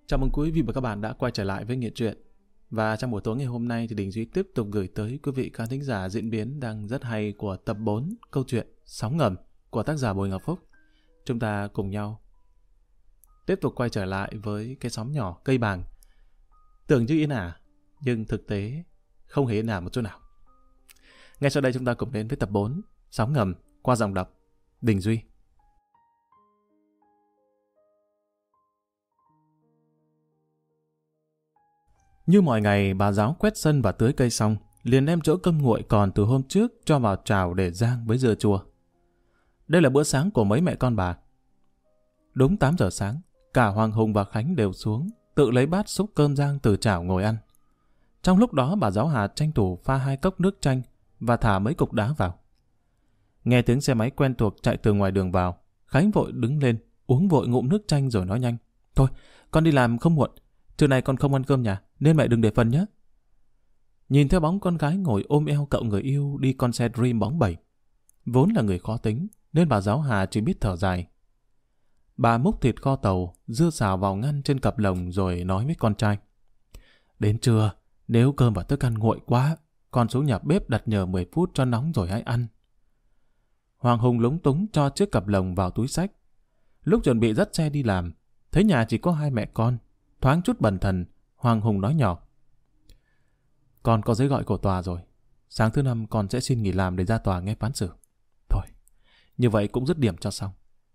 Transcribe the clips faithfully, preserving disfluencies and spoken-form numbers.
Chào mừng quý vị và các bạn đã quay trở lại với Nghiện Truyện. Và trong buổi tối ngày hôm nay thì Đình Duy tiếp tục gửi tới quý vị khán thính giả diễn biến đang rất hay của tập bốn câu chuyện Sóng Ngầm của tác giả Bùi Ngọc Phúc. Chúng ta cùng nhau tiếp tục quay trở lại với cái xóm nhỏ cây bàng. Tưởng như yên ả, nhưng thực tế không hề yên ả một chút nào. Ngay sau đây chúng ta cùng đến với tập bốn Sóng Ngầm qua giọng đọc Đình Duy. Như mọi ngày, bà giáo quét sân và tưới cây xong, liền đem chỗ cơm nguội còn từ hôm trước cho vào chảo để rang với dưa chua. Đây là bữa sáng của mấy mẹ con bà. Đúng tám giờ sáng, cả Hoàng Hùng và Khánh đều xuống, tự lấy bát xúc cơm rang từ chảo ngồi ăn. Trong lúc đó bà giáo Hà tranh thủ pha hai cốc nước chanh và thả mấy cục đá vào. Nghe tiếng xe máy quen thuộc chạy từ ngoài đường vào, Khánh vội đứng lên, uống vội ngụm nước chanh rồi nói nhanh. Thôi, con đi làm không muộn. Trưa nay con không ăn cơm nhà, nên mẹ đừng để phần nhé. Nhìn theo bóng con gái ngồi ôm eo cậu người yêu đi con xe Dream bóng bẩy. Vốn là người khó tính, nên bà giáo Hà chỉ biết thở dài. Bà múc thịt kho tàu, dưa xào vào ngăn trên cặp lồng rồi nói với con trai. Đến trưa, nếu cơm và thức ăn nguội quá, con xuống nhà bếp đặt nhờ mười phút cho nóng rồi hãy ăn. Hoàng Hùng lúng túng cho chiếc cặp lồng vào túi xách. Lúc chuẩn bị dắt xe đi làm, thấy nhà chỉ có hai mẹ con. Thoáng chút bần thần, Hoàng Hùng nói nhỏ. Con có giấy gọi của tòa rồi. Sáng thứ năm con sẽ xin nghỉ làm để ra tòa nghe phán xử. Thôi, như vậy cũng dứt điểm cho xong.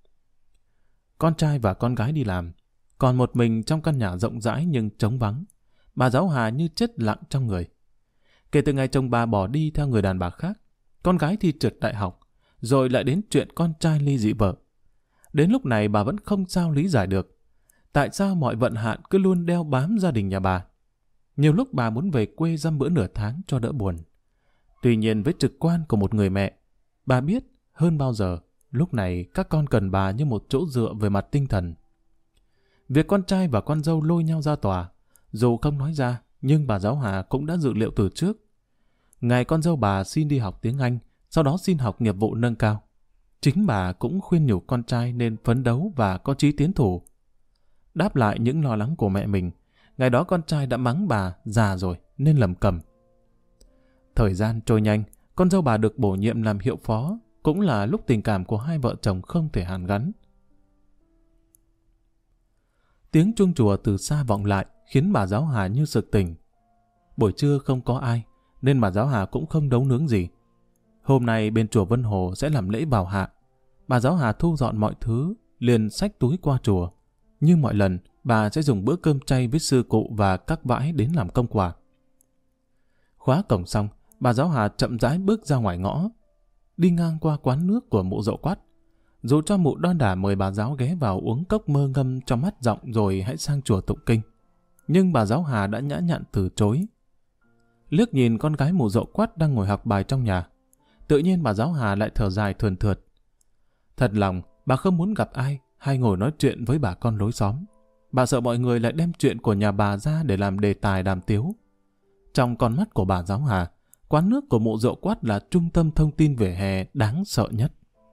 Con trai và con gái đi làm, còn một mình trong căn nhà rộng rãi nhưng trống vắng. Bà giáo Hà như chết lặng trong người. Kể từ ngày chồng bà bỏ đi theo người đàn bà khác, con gái thi trượt đại học, rồi lại đến chuyện con trai ly dị vợ. Đến lúc này bà vẫn không sao lý giải được. Tại sao mọi vận hạn cứ luôn đeo bám gia đình nhà bà? Nhiều lúc bà muốn về quê dăm bữa nửa tháng cho đỡ buồn. Tuy nhiên với trực quan của một người mẹ, bà biết hơn bao giờ, lúc này các con cần bà như một chỗ dựa về mặt tinh thần. Việc con trai và con dâu lôi nhau ra tòa, dù không nói ra, nhưng bà giáo Hà cũng đã dự liệu từ trước. Ngày con dâu bà xin đi học tiếng Anh, sau đó xin học nghiệp vụ nâng cao. Chính bà cũng khuyên nhủ con trai nên phấn đấu và có chí tiến thủ. Đáp lại những lo lắng của mẹ mình, ngày đó con trai đã mắng bà già rồi nên lầm cầm. Thời gian trôi nhanh, con dâu bà được bổ nhiệm làm hiệu phó, cũng là lúc tình cảm của hai vợ chồng không thể hàn gắn. Tiếng chuông chùa từ xa vọng lại khiến bà giáo Hà như sực tỉnh. Buổi trưa không có ai, nên bà giáo Hà cũng không nấu nướng gì. Hôm nay bên chùa Vân Hồ sẽ làm lễ bảo hạ. Bà giáo Hà thu dọn mọi thứ, liền xách túi qua chùa. Như mọi lần, bà sẽ dùng bữa cơm chay với sư cụ và các vãi đến làm công quả. Khóa cổng xong, bà giáo Hà chậm rãi bước ra ngoài ngõ, đi ngang qua quán nước của mụ Dậu Quát. Dù cho mụ đon đả mời bà giáo ghé vào uống cốc mơ ngâm cho mắt giọng rồi hãy sang chùa tụng kinh. Nhưng bà giáo Hà đã nhã nhặn từ chối. Liếc nhìn con gái mụ Dậu Quát đang ngồi học bài trong nhà, tự nhiên bà giáo Hà lại thở dài thườn thượt. Thật lòng, bà không muốn gặp ai hay ngồi nói chuyện với bà con lối xóm. Bà sợ mọi người lại đem chuyện của nhà bà ra để làm đề tài đàm tiếu. Trong con mắt của bà giáo Hà, quán nước của mụ Dậu Quát là trung tâm thông tin vỉa hè đáng sợ nhất.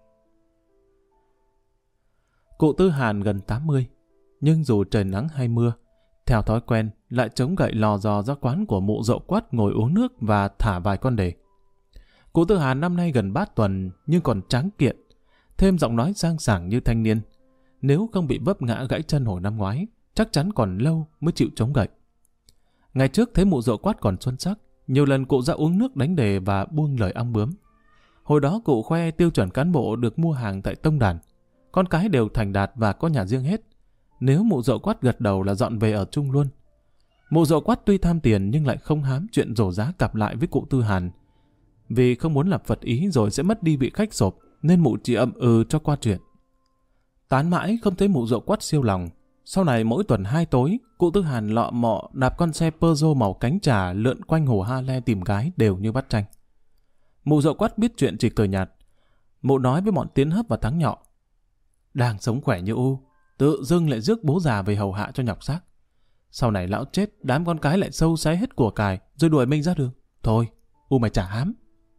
Cụ Tư Hàn gần tám mươi, nhưng dù trời nắng hay mưa, theo thói quen lại chống gậy lò dò ra quán của mụ Dậu Quát ngồi uống nước và thả vài con đề. Cụ Tư Hàn năm nay gần bát tuần nhưng còn tráng kiện, thêm giọng nói sang sảng như thanh niên. Nếu không bị vấp ngã gãy chân hồi năm ngoái, chắc chắn còn lâu mới chịu chống gậy. Ngày trước thấy mụ Dậu Quát còn xuân sắc, nhiều lần cụ ra uống nước đánh đề và buông lời ong bướm. Hồi đó cụ khoe tiêu chuẩn cán bộ được mua hàng tại tông đàn, con cái đều thành đạt và có nhà riêng hết. Nếu mụ Dậu Quát gật đầu là dọn về ở chung luôn. Mụ Dậu Quát tuy tham tiền nhưng lại không hám chuyện rổ giá cặp lại với cụ Tư Hàn. Vì không muốn lập Phật ý rồi sẽ mất đi vị khách sộp, nên mụ chỉ ậm ừ cho qua chuyện. Tán mãi không thấy mụ Dậu Quát siêu lòng. Sau này mỗi tuần hai tối, cụ Tư Hàn lọ mọ đạp con xe Peugeot màu cánh trà lượn quanh hồ Ha Le tìm gái đều như bắt tranh. Mụ Dậu Quát biết chuyện chỉ cười nhạt. Mụ nói với bọn Tiến Hấp và Thắng Nhọ. Đang sống khỏe như u, tự dưng lại rước bố già về hầu hạ cho nhọc xác. Sau này lão chết, đám con cái lại sâu xé hết của cải rồi đuổi mình ra đường. Thôi, u mày chả hám.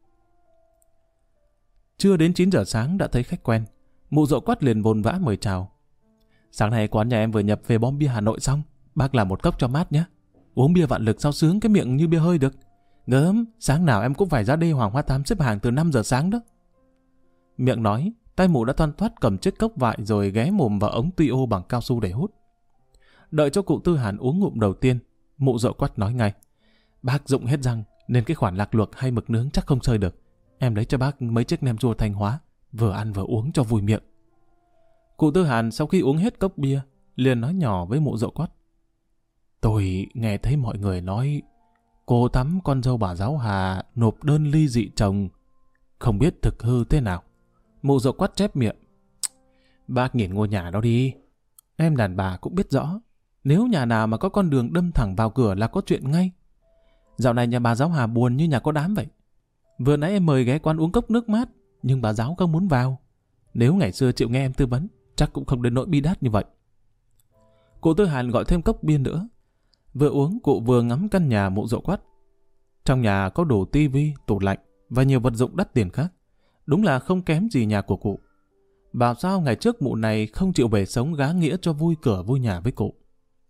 Chưa đến chín giờ sáng đã thấy khách quen. Mụ Dậu Quát liền vồn vã mời chào. Sáng nay quán nhà em vừa nhập về bom bia Hà Nội xong, Bác làm một cốc cho mát nhé. Uống bia vạn lực sao sướng cái miệng như bia hơi được. Gớm, sáng nào em cũng phải ra đây Hoàng Hoa Thám xếp hàng từ năm giờ sáng đó. Miệng nói, tay mụ đã thoăn thoắt cầm chiếc cốc vại rồi ghé mồm vào ống tuy ô bằng cao su để hút. Đợi cho cụ Tư Hàn uống ngụm đầu tiên, mụ Dậu Quắt nói ngay. Bác dụng hết răng nên cái khoản lạc luộc hay mực nướng chắc không chơi được. Em lấy cho bác mấy chiếc nem chua Thanh Hóa, vừa ăn vừa uống cho vui miệng. Cụ Tư Hàn sau khi uống hết cốc bia, liền nói nhỏ với mụ Dậu Quắt. Tôi nghe thấy mọi người nói cô Thắm con dâu bà giáo Hà nộp đơn ly dị chồng, không biết thực hư thế nào. Mụ Dậu Quắt chép miệng. Bác nhìn ngôi nhà đó đi. Em đàn bà cũng biết rõ, nếu nhà nào mà có con đường đâm thẳng vào cửa là có chuyện ngay. Dạo này nhà bà giáo Hà buồn như nhà có đám vậy. Vừa nãy em mời ghé quán uống cốc nước mát, nhưng bà giáo không muốn vào. Nếu ngày xưa chịu nghe em tư vấn, chắc cũng không đến nỗi bi đát như vậy. Cụ Tư Hàn gọi thêm cốc bia nữa. Vừa uống, cụ vừa ngắm căn nhà mụ Dậu Quắt. Trong nhà có đồ tivi, tủ lạnh và nhiều vật dụng đắt tiền khác. Đúng là không kém gì nhà của cụ. Bảo sao ngày trước mụ này không chịu về sống gá nghĩa cho vui cửa vui nhà với cụ.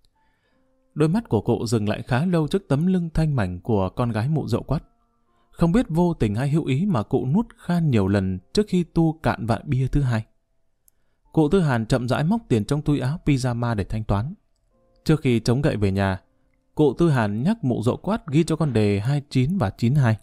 Đôi mắt của cụ dừng lại khá lâu trước tấm lưng thanh mảnh của con gái mụ Dậu Quắt. Không biết vô tình hay hữu ý mà cụ nuốt khan nhiều lần trước khi tu cạn vại bia thứ hai. Cụ Tư Hàn chậm rãi móc tiền trong túi áo pyjama để thanh toán. Trước khi chống gậy về nhà, cụ Tư Hàn nhắc mụ Dậu Quắt ghi cho con đề hai mươi chín và chín mươi hai.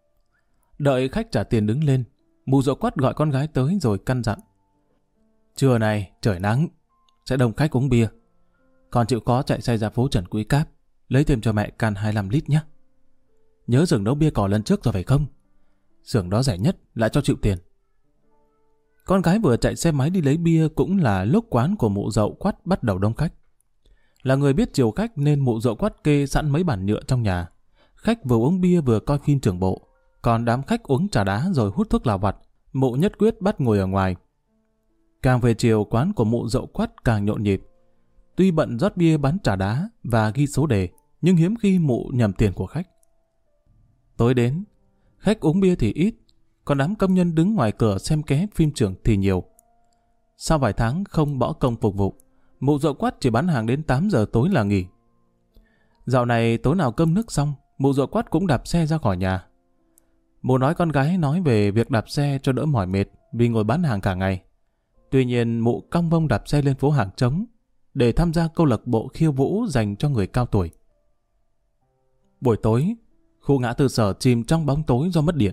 Đợi khách trả tiền đứng lên, mụ Dậu Quắt gọi con gái tới rồi căn dặn. Trưa này trời nắng, sẽ đông khách uống bia. Còn chịu khó chạy xe ra phố Trần Quý Cáp, lấy thêm cho mẹ can hai mươi lăm lít nhé. Nhớ xưởng nấu bia cỏ lần trước rồi phải không? Xưởng đó rẻ nhất, lại cho chịu tiền. Con gái vừa chạy xe máy đi lấy bia cũng là lúc quán của mụ Dậu Quắt bắt đầu đông khách. Là người biết chiều khách nên mụ Dậu Quắt kê sẵn mấy bàn nhựa trong nhà. Khách vừa uống bia vừa coi phim Trưởng Bộ. Còn đám khách uống trà đá rồi hút thuốc lào vặt, mụ nhất quyết bắt ngồi ở ngoài. Càng về chiều, quán của mụ Dậu Quắt càng nhộn nhịp. Tuy bận rót bia bán trà đá và ghi số đề, nhưng hiếm khi mụ nhầm tiền của khách. Tối đến, khách uống bia thì ít, còn đám công nhân đứng ngoài cửa xem ké phim Trưởng thì nhiều. Sau vài tháng không bỏ công phục vụ, mụ Dậu Quắt chỉ bán hàng đến tám giờ tối là nghỉ. Dạo này tối nào cơm nước xong, mụ Dậu Quắt cũng đạp xe ra khỏi nhà. Mụ nói con gái nói về việc đạp xe cho đỡ mỏi mệt vì ngồi bán hàng cả ngày. Tuy nhiên mụ cong vông đạp xe lên phố Hàng Trống để tham gia câu lạc bộ khiêu vũ dành cho người cao tuổi. Buổi tối, khu ngã tư Sở chìm trong bóng tối do mất điện.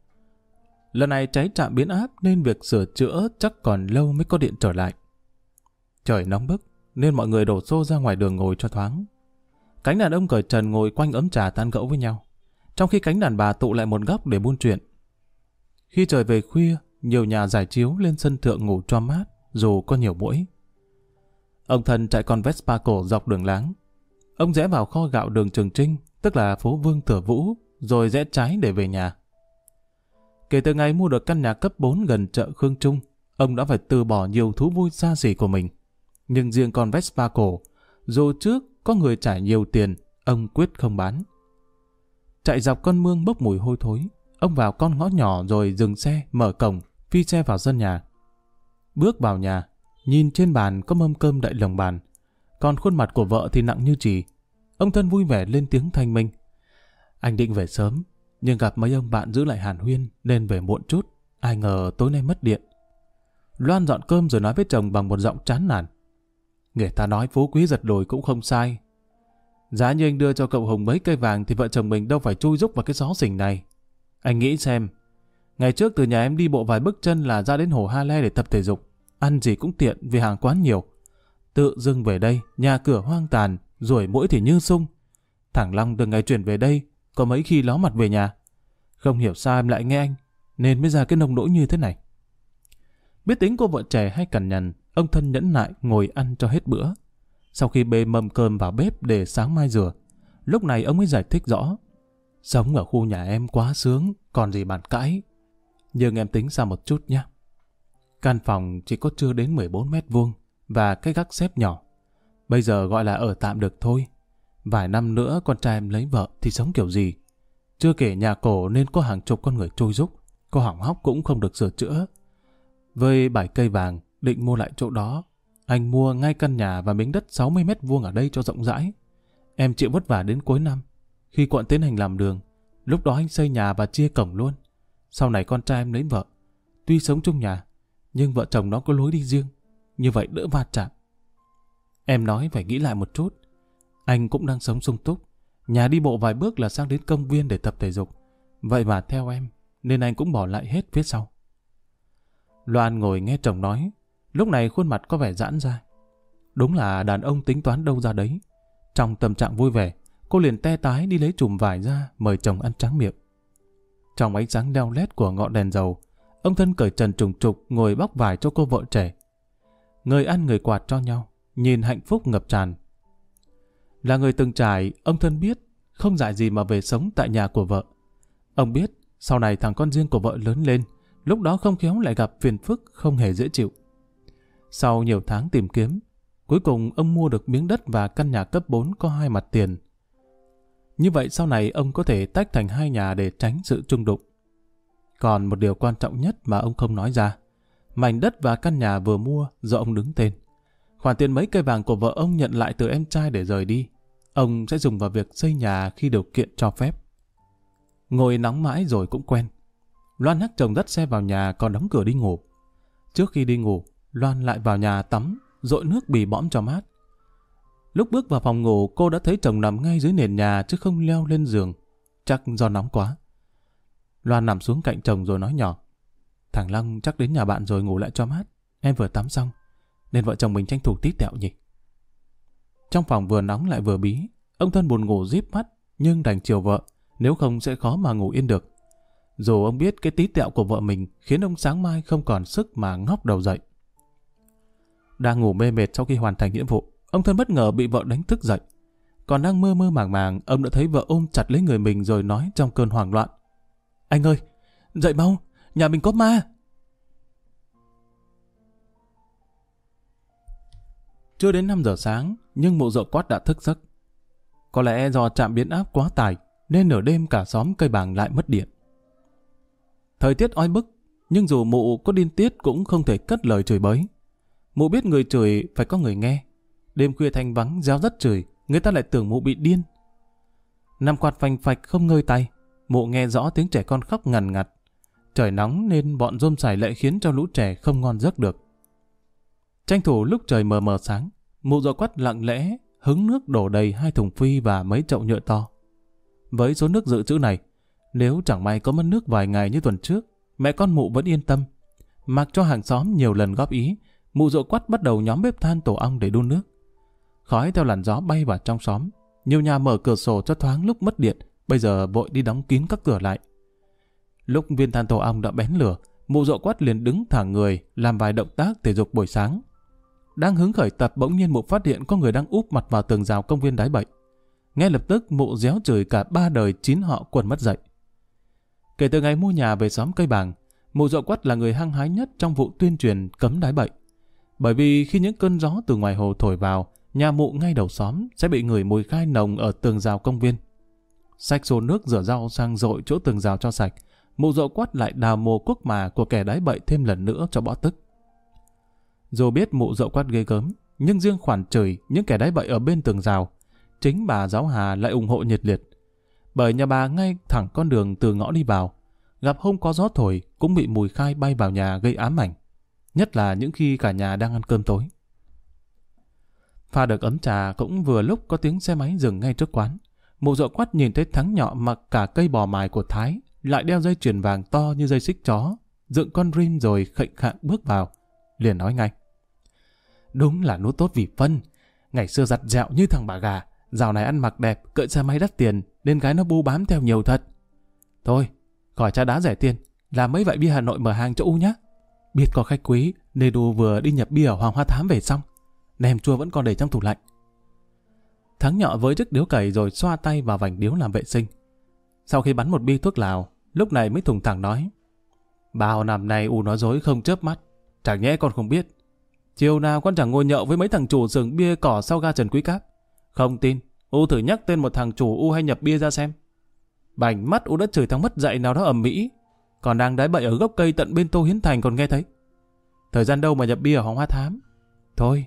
Lần này cháy trạm biến áp nên việc sửa chữa chắc còn lâu mới có điện trở lại. Trời nóng bức nên mọi người đổ xô ra ngoài đường ngồi cho thoáng. Cánh đàn ông cởi trần ngồi quanh ấm trà tán gẫu với nhau, trong khi cánh đàn bà tụ lại một góc để buôn chuyện. Khi trời về khuya, nhiều nhà giải chiếu lên sân thượng ngủ cho mát dù có nhiều muỗi. Ông Thân chạy con Vespa cổ dọc đường láng. Ông rẽ vào kho gạo đường Trường Trinh, tức là phố Vương Thừa Vũ, rồi rẽ trái để về nhà. Kể từ ngày mua được căn nhà cấp bốn gần chợ Khương Trung, ông đã phải từ bỏ nhiều thú vui xa xỉ của mình. Nhưng riêng con Vespa cổ, dù trước có người trả nhiều tiền, ông quyết không bán. Chạy dọc con mương bốc mùi hôi thối, ông vào con ngõ nhỏ rồi dừng xe, mở cổng, phi xe vào sân nhà. Bước vào nhà, nhìn trên bàn có mâm cơm đậy lồng bàn, còn khuôn mặt của vợ thì nặng như chì. Ông Thân vui vẻ lên tiếng thanh minh. Anh định về sớm, nhưng gặp mấy ông bạn giữ lại hàn huyên nên về muộn chút. Ai ngờ tối nay mất điện. Loan dọn cơm rồi nói với chồng bằng một giọng chán nản. Người ta nói phú quý giật đồi cũng không sai. Giá như anh đưa cho cậu Hùng mấy cây vàng thì vợ chồng mình đâu phải chui rúc vào cái xó xỉnh này. Anh nghĩ xem, ngày trước từ nhà em đi bộ vài bước chân là ra đến hồ Ha Le để tập thể dục. Ăn gì cũng tiện vì hàng quán nhiều. Tự dưng về đây, nhà cửa hoang tàn, ruồi muỗi thì như sung. Thằng Long từ ngày chuyển về đây, có mấy khi ló mặt về nhà. Không hiểu sao em lại nghe anh, nên mới ra cái nông nỗi như thế này. Biết tính cô vợ trẻ hay cằn nhằn, ông Thân nhẫn nại ngồi ăn cho hết bữa. Sau khi bê mâm cơm vào bếp để sáng mai rửa, lúc này ông mới giải thích rõ. Sống ở khu nhà em quá sướng, còn gì bàn cãi. Nhưng em tính ra một chút nhé. Căn phòng chỉ có chưa đến mười bốn mét vuông và cái gác xếp nhỏ. Bây giờ gọi là ở tạm được thôi. Vài năm nữa con trai em lấy vợ thì sống kiểu gì? Chưa kể nhà cổ nên có hàng chục con người trôi rúc, có hỏng hóc cũng không được sửa chữa. Với bảy cây vàng định mua lại chỗ đó, Anh mua ngay căn nhà và miếng đất sáu mươi mét vuông ở đây cho rộng rãi. Em chịu vất vả đến cuối năm. Khi quận tiến hành làm đường, lúc đó anh xây nhà và chia cổng luôn. Sau này con trai em lấy vợ. Tuy sống chung nhà, nhưng vợ chồng nó có lối đi riêng. Như vậy đỡ va chạm. Em nói phải nghĩ lại một chút. Anh cũng đang sống sung túc. Nhà đi bộ vài bước là sang đến công viên để tập thể dục. Vậy mà theo em, nên anh cũng bỏ lại hết phía sau. Loan ngồi nghe chồng nói. Lúc này khuôn mặt có vẻ giãn ra. Đúng là đàn ông tính toán đâu ra đấy. Trong tâm trạng vui vẻ, cô liền te tái đi lấy chùm vải ra mời chồng ăn tráng miệng. Trong ánh sáng leo lét của ngọn đèn dầu, ông Thân cởi trần trùng trục ngồi bóc vải cho cô vợ trẻ. Người ăn người quạt cho nhau, nhìn hạnh phúc ngập tràn. Là người từng trải, ông Thân biết không dại gì mà về sống tại nhà của vợ. Ông biết sau này thằng con riêng của vợ lớn lên, lúc đó không khéo lại gặp phiền phức không hề dễ chịu. Sau nhiều tháng tìm kiếm, cuối cùng ông mua được miếng đất và căn nhà cấp bốn có hai mặt tiền. Như vậy sau này ông có thể tách thành hai nhà để tránh sự chung đụng. Còn một điều quan trọng nhất mà ông không nói ra, mảnh đất và căn nhà vừa mua do ông đứng tên. Khoản tiền mấy cây vàng của vợ ông nhận lại từ em trai để rời đi, ông sẽ dùng vào việc xây nhà khi điều kiện cho phép. Ngồi nóng mãi rồi cũng quen. Loan nhắc chồng dắt xe vào nhà còn đóng cửa đi ngủ. Trước khi đi ngủ, Loan lại vào nhà tắm, dội nước bì bõm cho mát. Lúc bước vào phòng ngủ, cô đã thấy chồng nằm ngay dưới nền nhà chứ không leo lên giường. Chắc do nóng quá. Loan nằm xuống cạnh chồng rồi nói nhỏ. Thằng Long chắc đến nhà bạn rồi ngủ lại cho mát. Em vừa tắm xong, nên vợ chồng mình tranh thủ tí tẹo nhỉ. Trong phòng vừa nóng lại vừa bí, ông Thân buồn ngủ díp mắt, nhưng đành chiều vợ, nếu không sẽ khó mà ngủ yên được. Dù ông biết cái tí tẹo của vợ mình khiến ông sáng mai không còn sức mà ngóc đầu dậy. Đang ngủ mê mệt sau khi hoàn thành nhiệm vụ, ông Thân bất ngờ bị vợ đánh thức dậy. Còn đang mơ mơ màng màng, ông đã thấy vợ ôm chặt lấy người mình rồi nói trong cơn hoảng loạn. Anh ơi, dậy mau, nhà mình có ma. Chưa đến năm giờ sáng, nhưng mụ Dậu Quát đã thức giấc. Có lẽ do trạm biến áp quá tải, nên nửa đêm cả xóm Cây Bàng lại mất điện. Thời tiết oi bức, nhưng dù mụ có điên tiết cũng không thể cất lời chửi bới. Mụ biết người chửi phải có người nghe. Đêm khuya thanh vắng réo rắt chửi, người ta lại tưởng mụ bị điên. Nằm quạt phành phạch không ngơi tay, mụ nghe rõ tiếng trẻ con khóc ngằn ngặt. Trời nóng nên bọn rôm sải lại khiến cho lũ trẻ không ngon giấc được. Tranh thủ lúc trời mờ mờ sáng, mụ Dậu Quát lặng lẽ hứng nước đổ đầy hai thùng phi và mấy chậu nhựa to. Với số nước dự trữ này, nếu chẳng may có mất nước vài ngày như tuần trước, mẹ con mụ vẫn yên tâm. Mặc cho hàng xóm nhiều lần góp ý, mụ Dậu Quát bắt đầu nhóm bếp than tổ ong để đun nước. Khói theo làn gió bay vào trong xóm. Nhiều nhà mở cửa sổ cho thoáng lúc mất điện, bây giờ vội đi đóng kín các cửa lại. Lúc viên than tổ ong đã bén lửa, mụ Dậu Quát liền đứng thẳng người, làm vài động tác thể dục buổi sáng. Đang hứng khởi tập, bỗng nhiên mụ phát hiện có người đang úp mặt vào tường rào công viên Đáy Bậy. Ngay lập tức mụ réo chửi cả ba đời chín họ quần mất dậy. Kể từ ngày mua nhà về xóm Cây Bàng, mụ Dậu Quát là người hăng hái nhất trong vụ tuyên truyền cấm đáy bậy. Bởi vì khi những cơn gió từ ngoài hồ thổi vào, nhà mụ ngay đầu xóm sẽ bị ngửi mùi khai nồng ở tường rào công viên. Xách xô nước rửa rau sang dội chỗ tường rào cho sạch, mụ Dậu Quát lại đào mồ cuốc mà của kẻ đáy bậy thêm lần nữa cho bỏ tức. Dù biết mụ Dậu Quát ghê gớm, nhưng riêng khoản chửi những kẻ đáy bậy ở bên tường rào, chính bà giáo Hà lại ủng hộ nhiệt liệt. Bởi nhà bà ngay thẳng con đường từ ngõ đi vào, gặp hôm có gió thổi cũng bị mùi khai bay vào nhà gây ám ảnh, nhất là những khi cả nhà đang ăn cơm tối. Pha được ấm trà cũng vừa lúc có tiếng xe máy dừng ngay trước quán. Mụ Dậu Quát nhìn thấy thắng nhọ mặc cả cây bò mài của Thái, lại đeo dây chuyền vàng to như dây xích chó, dựng con rim rồi khệnh khạng bước vào, liền nói ngay. Đúng là nút tốt vì phân. Ngày xưa giặt dẹo như thằng bà gà, dạo này ăn mặc đẹp, cưỡi xe máy đắt tiền, nên gái nó bu bám theo nhiều thật. Thôi, khỏi trà đá rẻ tiền, làm mấy vậy bia Hà Nội mở hàng cho U nhá. Biết có khách quý, nên U vừa đi nhập bia ở Hoàng Hoa Thám về xong. Nem chua vẫn còn để trong tủ lạnh. Thắng nhọ với chiếc điếu cày rồi xoa tay vào vành điếu làm vệ sinh. Sau khi bắn một bi thuốc lào, lúc này mới thùng thẳng nói. Bao năm nay U nói dối không chớp mắt, chẳng nhẽ con không biết. Chiều nào con chẳng ngồi nhậu với mấy thằng chủ xưởng bia cỏ sau ga Trần Quý Cáp. Không tin, U thử nhắc tên một thằng chủ U hay nhập bia ra xem. Bảnh mắt U đã chửi thằng mất dạy nào đó ầm ĩ, còn đang đái bậy ở gốc cây tận bên Tô Hiến Thành còn nghe thấy. Thời gian đâu mà nhập bia ở Hoàng Hoa Thám. Thôi,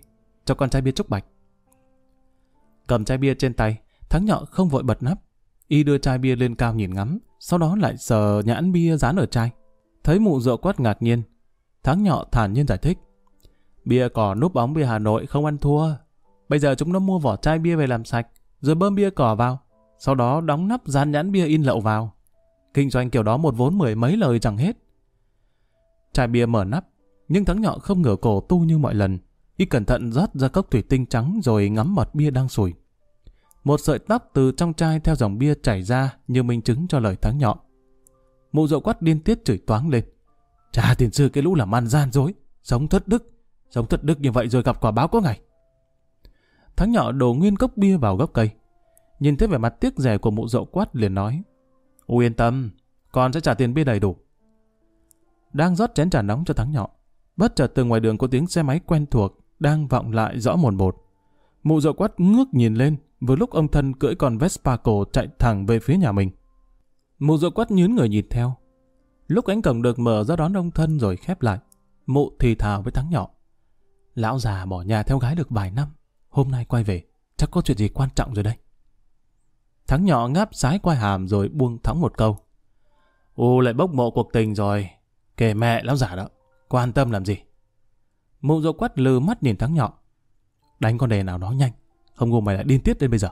cho con chai bia trúc bạch. Cầm chai bia trên tay, Thắng Nhọ không vội bật nắp. Y đưa chai bia lên cao nhìn ngắm, sau đó lại sờ nhãn bia dán ở chai. Thấy Mụ Rượu Quắt ngạc nhiên, Thắng Nhọ thản nhiên giải thích. Bia cỏ núp bóng bia Hà Nội không ăn thua. Bây giờ chúng nó mua vỏ chai bia về làm sạch, rồi bơm bia cỏ vào, sau đó đóng nắp dán nhãn bia in lậu vào. Kinh doanh kiểu đó một vốn mười mấy lời chẳng hết. Chai bia mở nắp, nhưng Thắng Nhọ không ngửa cổ tu như mọi lần. Y cẩn thận rót ra cốc thủy tinh trắng rồi ngắm mật bia đang sùi. Một sợi tóc từ trong chai theo dòng bia chảy ra như minh chứng cho lời Thắng Nhọ. Mụ Rượu Quắt điên tiết chửi toáng lên. Chà, tiền sư cái lũ làm ăn gian dối, sống thất đức, sống thất đức như vậy rồi gặp quả báo có ngày. Thắng Nhọ đổ nguyên cốc bia vào gốc cây. Nhìn thấy vẻ mặt tiếc rẻ của Mụ Rượu Quắt liền nói. U yên tâm, con sẽ trả tiền bia đầy đủ. Đang rót chén trà nóng cho Thắng Nhọ, bất chợt từ ngoài đường có tiếng xe máy quen thuộc đang vọng lại rõ mồn một. Mụ Rượu Quắt ngước nhìn lên, vừa lúc ông Thân cưỡi con Vespa cổ chạy thẳng về phía nhà mình. Mụ Rượu Quắt nhướng người nhìn theo. Lúc cánh cổng được mở ra đón ông Thân rồi khép lại, Mụ thì thào với Thắng Nhọ. Lão già bỏ nhà theo gái được vài năm, hôm nay quay về, chắc có chuyện gì quan trọng rồi đây. Thắng Nhọ ngáp sái quai hàm rồi buông thõng một câu. U lại bốc mộ cuộc tình rồi, kể mẹ lão già đó, quan tâm làm gì. Mụ Rượu Quắt lừ mắt nhìn Thắng Nhọ. Đánh con đề nào đó nhanh, không ngu mày lại điên tiết đến bây giờ.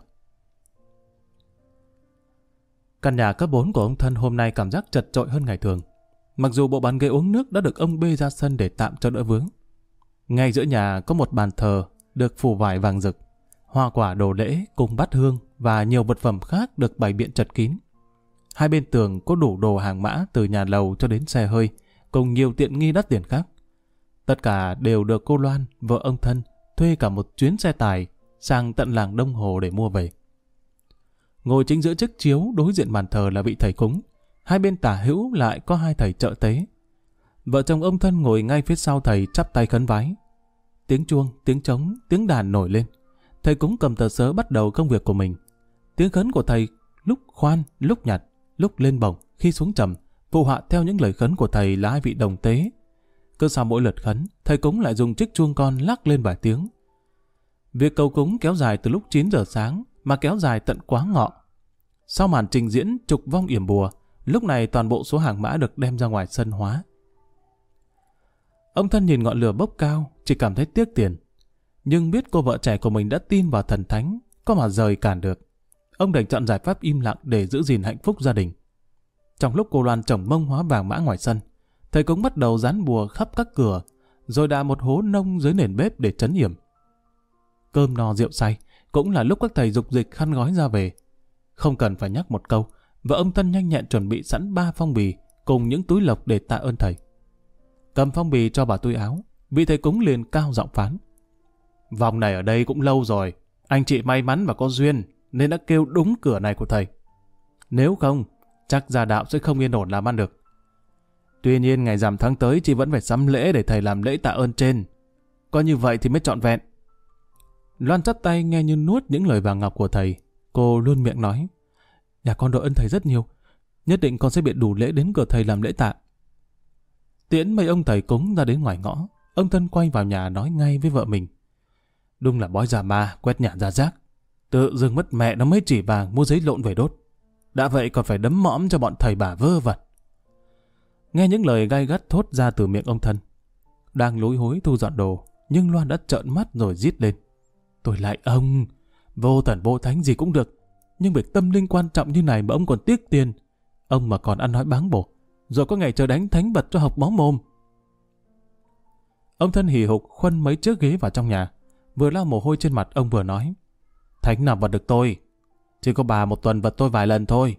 Căn nhà cấp bốn của ông Thân hôm nay cảm giác chật chội hơn ngày thường. Mặc dù bộ bàn ghế uống nước đã được ông bê ra sân để tạm cho đỡ vướng. Ngay giữa nhà có một bàn thờ được phủ vải vàng rực, hoa quả đồ lễ cùng bát hương và nhiều vật phẩm khác được bày biện chật kín. Hai bên tường có đủ đồ hàng mã từ nhà lầu cho đến xe hơi, cùng nhiều tiện nghi đắt tiền khác. Tất cả đều được cô Loan, vợ ông Thân, thuê cả một chuyến xe tải sang tận làng Đông Hồ để mua về. Ngồi chính giữa chiếc chiếu đối diện bàn thờ là vị thầy cúng, hai bên tả hữu lại có hai thầy trợ tế. Vợ chồng ông Thân ngồi ngay phía sau thầy chắp tay khấn vái. Tiếng chuông, tiếng trống, tiếng đàn nổi lên. Thầy cúng cầm tờ sớ bắt đầu công việc của mình. Tiếng khấn của thầy lúc khoan, lúc nhặt, lúc lên bổng, khi xuống trầm, phụ họa theo những lời khấn của thầy là hai vị đồng tế. Cứ sau mỗi lượt khấn, thầy cúng lại dùng chiếc chuông con lắc lên vài tiếng. Việc cầu cúng kéo dài từ lúc chín giờ sáng mà kéo dài tận quá ngọ. Sau màn trình diễn trục vong yểm bùa, lúc này toàn bộ số hàng mã được đem ra ngoài sân hóa. Ông Thân nhìn ngọn lửa bốc cao, chỉ cảm thấy tiếc tiền. Nhưng biết cô vợ trẻ của mình đã tin vào thần thánh, có mà rời cản được. Ông đành chọn giải pháp im lặng để giữ gìn hạnh phúc gia đình. Trong lúc cô Loan trồng mông hóa vàng mã ngoài sân, thầy cúng bắt đầu dán bùa khắp các cửa, rồi đào một hố nông dưới nền bếp để trấn yểm. Cơm no rượu say, cũng là lúc các thầy dục dịch khăn gói ra về. Không cần phải nhắc một câu, vợ ông Thân nhanh nhẹn chuẩn bị sẵn ba phong bì cùng những túi lộc để tạ ơn thầy. Cầm phong bì cho vào túi áo, vị thầy cúng liền cao giọng phán. Vòng này ở đây cũng lâu rồi, anh chị may mắn và có duyên nên đã kêu đúng cửa này của thầy. Nếu không, chắc gia đạo sẽ không yên ổn làm ăn được. Tuy nhiên ngày rằm tháng tới chị vẫn phải sắm lễ để thầy làm lễ tạ ơn trên. Có như vậy thì mới trọn vẹn. Loan chắp tay nghe như nuốt những lời vàng ngọc của thầy. Cô luôn miệng nói, nhà con đội ơn thầy rất nhiều, nhất định con sẽ biện đủ lễ đến cửa thầy làm lễ tạ. Tiễn mấy ông thầy cúng ra đến ngoài ngõ, ông Thân quay vào nhà nói ngay với vợ mình. Đúng là bói già ma quét nhạn ra rác, tự dưng mất mẹ nó mới chỉ vàng mua giấy lộn về đốt. Đã vậy còn phải đấm mõm cho bọn thầy bà vơ vẩn. Nghe những lời gay gắt thốt ra từ miệng ông Thân, đang lúi húi thu dọn đồ, nhưng Loan đã trợn mắt rồi rít lên. Tôi lại ông, vô thần vô thánh gì cũng được, nhưng việc tâm linh quan trọng như này mà ông còn tiếc tiền. Ông mà còn ăn nói báng bổ, rồi có ngày chờ đánh thánh bật cho học bó mồm. Ông Thân hì hục khuân mấy chiếc ghế vào trong nhà, vừa lau mồ hôi trên mặt ông vừa nói. Thánh nào vật được tôi, chỉ có bà một tuần vật tôi vài lần thôi.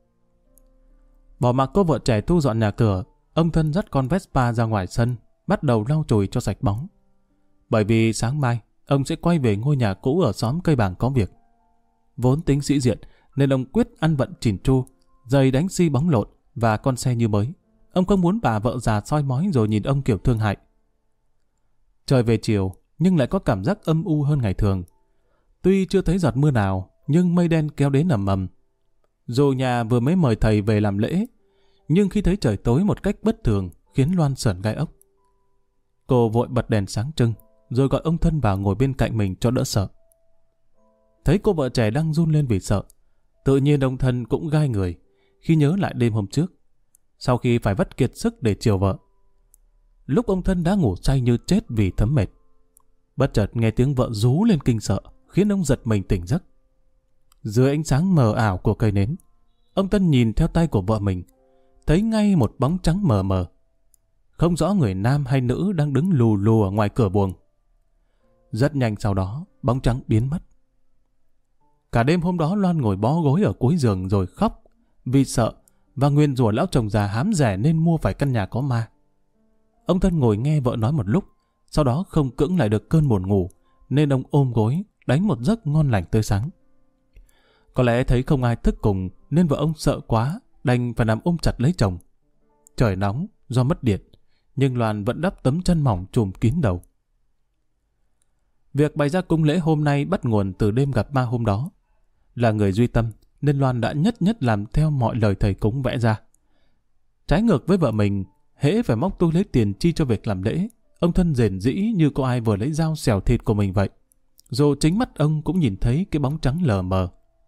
Bỏ mặc cô vợ trẻ thu dọn nhà cửa, ông Thân dắt con Vespa ra ngoài sân, bắt đầu lau chùi cho sạch bóng. Bởi vì sáng mai, ông sẽ quay về ngôi nhà cũ ở xóm Cây Bàng có việc. Vốn tính sĩ diện, nên ông quyết ăn vận chỉn chu, giày đánh xi bóng lộn và con xe như mới. Ông không muốn bà vợ già soi mói rồi nhìn ông kiểu thương hại. Trời về chiều, nhưng lại có cảm giác âm u hơn ngày thường. Tuy chưa thấy giọt mưa nào, nhưng mây đen kéo đến ầm ầm. Dù nhà vừa mới mời thầy về làm lễ, nhưng khi thấy trời tối một cách bất thường khiến Loan sởn gai ốc. Cô vội bật đèn sáng trưng, rồi gọi ông Thân vào ngồi bên cạnh mình cho đỡ sợ. Thấy cô vợ trẻ đang run lên vì sợ, tự nhiên ông Thân cũng gai người khi nhớ lại đêm hôm trước, sau khi phải vất kiệt sức để chiều vợ. Lúc ông Thân đã ngủ say như chết vì thấm mệt, bất chợt nghe tiếng vợ rú lên kinh sợ, khiến ông giật mình tỉnh giấc. Dưới ánh sáng mờ ảo của cây nến, ông Thân nhìn theo tay của vợ mình, thấy ngay một bóng trắng mờ mờ. Không rõ người nam hay nữ đang đứng lù lù ở ngoài cửa buồng. Rất nhanh sau đó, bóng trắng biến mất. Cả đêm hôm đó Loan ngồi bó gối ở cuối giường rồi khóc vì sợ và nguyền rủa lão chồng già hám rẻ nên mua phải căn nhà có ma. Ông Thân ngồi nghe vợ nói một lúc, sau đó không cưỡng lại được cơn buồn ngủ nên ông ôm gối đánh một giấc ngon lành tới sáng. Có lẽ thấy không ai thức cùng nên vợ ông sợ quá, đành phải nằm ôm chặt lấy chồng. Trời nóng do mất điện, nhưng Loan vẫn đắp tấm chăn mỏng trùm kín đầu. Việc bày ra cung lễ hôm nay bắt nguồn từ đêm gặp ma hôm đó. Là người duy tâm nên Loan đã nhất nhất làm theo mọi lời thầy cúng vẽ ra. Trái ngược với vợ mình, hễ phải móc túi lấy tiền chi cho việc làm lễ, ông Thân rền rĩ như có ai vừa lấy dao xẻo thịt của mình vậy. Dù chính mắt ông cũng nhìn thấy cái bóng trắng lờ mờ.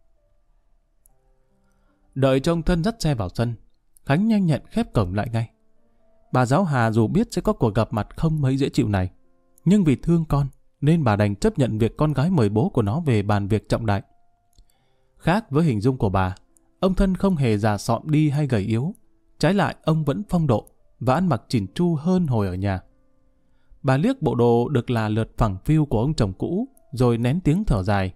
Đợi cho ông Thân dắt xe vào sân, Khánh nhanh nhẹn khép cổng lại ngay. Bà giáo Hà dù biết sẽ có cuộc gặp mặt không mấy dễ chịu này, nhưng vì thương con nên bà đành chấp nhận việc con gái mời bố của nó về bàn việc trọng đại. Khác với hình dung của bà, ông Thân không hề già sọm đi hay gầy yếu. Trái lại ông vẫn phong độ và ăn mặc chỉn chu hơn hồi ở nhà. Bà liếc bộ đồ được là lượt phẳng phiu của ông chồng cũ, rồi nén tiếng thở dài.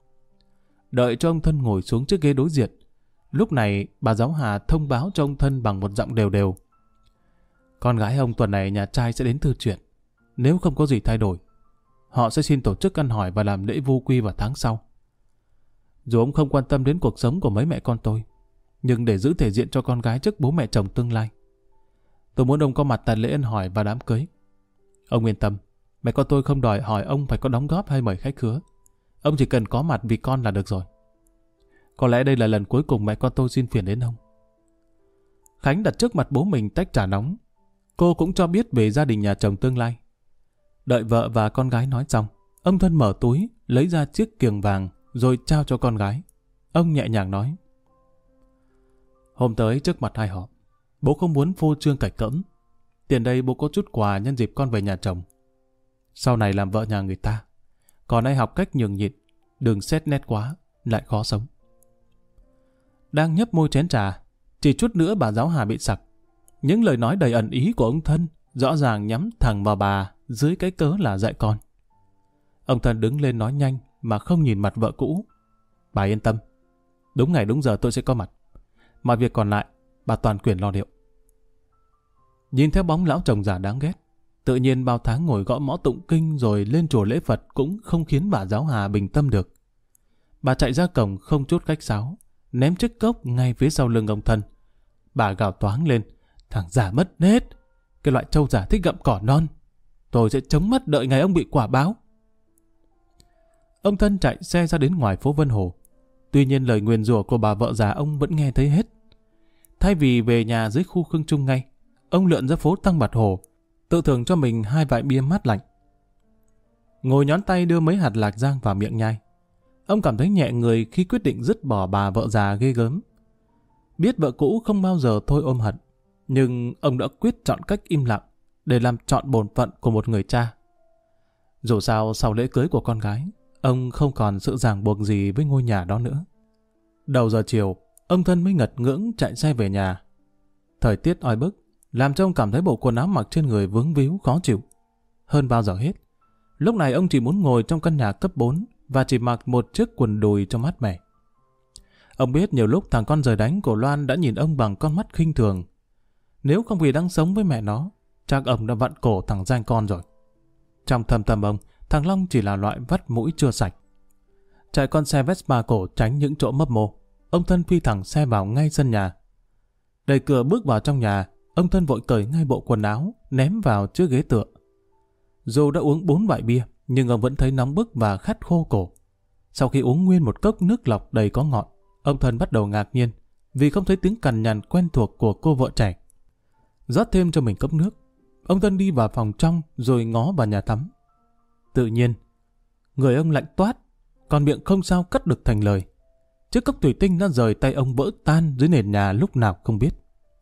Đợi cho ông Thân ngồi xuống chiếc ghế đối diện, lúc này bà giáo Hà thông báo cho ông Thân bằng một giọng đều đều. Con gái ông tuần này nhà trai sẽ đến thư chuyện. Nếu không có gì thay đổi, họ sẽ xin tổ chức ăn hỏi và làm lễ vu quy vào tháng sau. Dù ông không quan tâm đến cuộc sống của mấy mẹ con tôi, nhưng để giữ thể diện cho con gái trước bố mẹ chồng tương lai, tôi muốn ông có mặt tại lễ ăn hỏi và đám cưới. Ông yên tâm, mẹ con tôi không đòi hỏi ông phải có đóng góp hay mời khách khứa. Ông chỉ cần có mặt vì con là được rồi. Có lẽ đây là lần cuối cùng mẹ con tôi xin phiền đến ông. Khánh đặt trước mặt bố mình tách trà nóng. Cô cũng cho biết về gia đình nhà chồng tương lai. Đợi vợ và con gái nói xong, ông Thân mở túi, lấy ra chiếc kiềng vàng rồi trao cho con gái. Ông nhẹ nhàng nói: Hôm tới trước mặt hai họ, bố không muốn phô trương cạch cỡm. Tiền đây bố có chút quà nhân dịp con về nhà chồng. Sau này làm vợ nhà người ta, còn ai học cách nhường nhịn, đừng xét nét quá, lại khó sống. Đang nhấp môi chén trà, chỉ chút nữa bà giáo Hà bị sặc. Những lời nói đầy ẩn ý của ông Thân rõ ràng nhắm thẳng vào bà dưới cái cớ là dạy con. Ông Thân đứng lên nói nhanh mà không nhìn mặt vợ cũ. Bà yên tâm, đúng ngày đúng giờ tôi sẽ có mặt. Mọi việc còn lại, bà toàn quyền lo liệu. Nhìn theo bóng lão chồng già đáng ghét, tự nhiên bao tháng ngồi gõ mõ tụng kinh rồi lên chùa lễ Phật cũng không khiến bà giáo Hà bình tâm được. Bà chạy ra cổng không chút khách sáo, ném chiếc cốc ngay phía sau lưng ông Thân. Bà gào toáng lên: Thằng già mất nết, cái loại trâu già thích gặm cỏ non. Tôi sẽ chống mắt đợi ngày ông bị quả báo. Ông Thân chạy xe ra đến ngoài phố Vân Hồ. Tuy nhiên lời nguyền rủa của bà vợ già ông vẫn nghe thấy hết. Thay vì về nhà dưới khu Khương Trung ngay, ông lượn ra phố Tăng Bạt Hồ, tự thưởng cho mình hai vại bia mát lạnh. Ngồi nhón tay đưa mấy hạt lạc rang vào miệng nhai. Ông cảm thấy nhẹ người khi quyết định dứt bỏ bà vợ già ghê gớm. Biết vợ cũ không bao giờ thôi ôm hận, nhưng ông đã quyết chọn cách im lặng để làm trọn bổn phận của một người cha. Dù sao sau lễ cưới của con gái, ông không còn sự ràng buộc gì với ngôi nhà đó nữa. Đầu giờ chiều, ông Thân mới ngật ngưỡng chạy xe về nhà. Thời tiết oi bức làm cho ông cảm thấy bộ quần áo mặc trên người vướng víu khó chịu. Hơn bao giờ hết, lúc này ông chỉ muốn ngồi trong căn nhà cấp bốn và chỉ mặc một chiếc quần đùi cho mát mẻ. Ông biết nhiều lúc thằng con rời đánh của Loan đã nhìn ông bằng con mắt khinh thường. Nếu không vì đang sống với mẹ nó, chắc ông đã vặn cổ thằng danh con rồi. Trong thầm tâm ông, thằng Long chỉ là loại vắt mũi chưa sạch. Chạy con xe Vespa cổ tránh những chỗ mấp mô, ông Thân phi thẳng xe vào ngay sân nhà. Đẩy cửa bước vào trong nhà, ông Thân vội cởi ngay bộ quần áo, ném vào chiếc ghế tựa. Dù đã uống bốn vại bia, nhưng ông vẫn thấy nóng bức và khát khô cổ. Sau khi uống nguyên một cốc nước lọc đầy có ngọt, ông Thân bắt đầu ngạc nhiên vì không thấy tiếng cằn nhằn quen thuộc của cô vợ trẻ. Rót thêm cho mình cốc nước, ông Thân đi vào phòng trong rồi ngó vào nhà tắm. Tự nhiên, người ông lạnh toát, còn miệng không sao cất được thành lời. Chiếc cốc thủy tinh đã rời tay ông vỡ tan dưới nền nhà lúc nào không biết.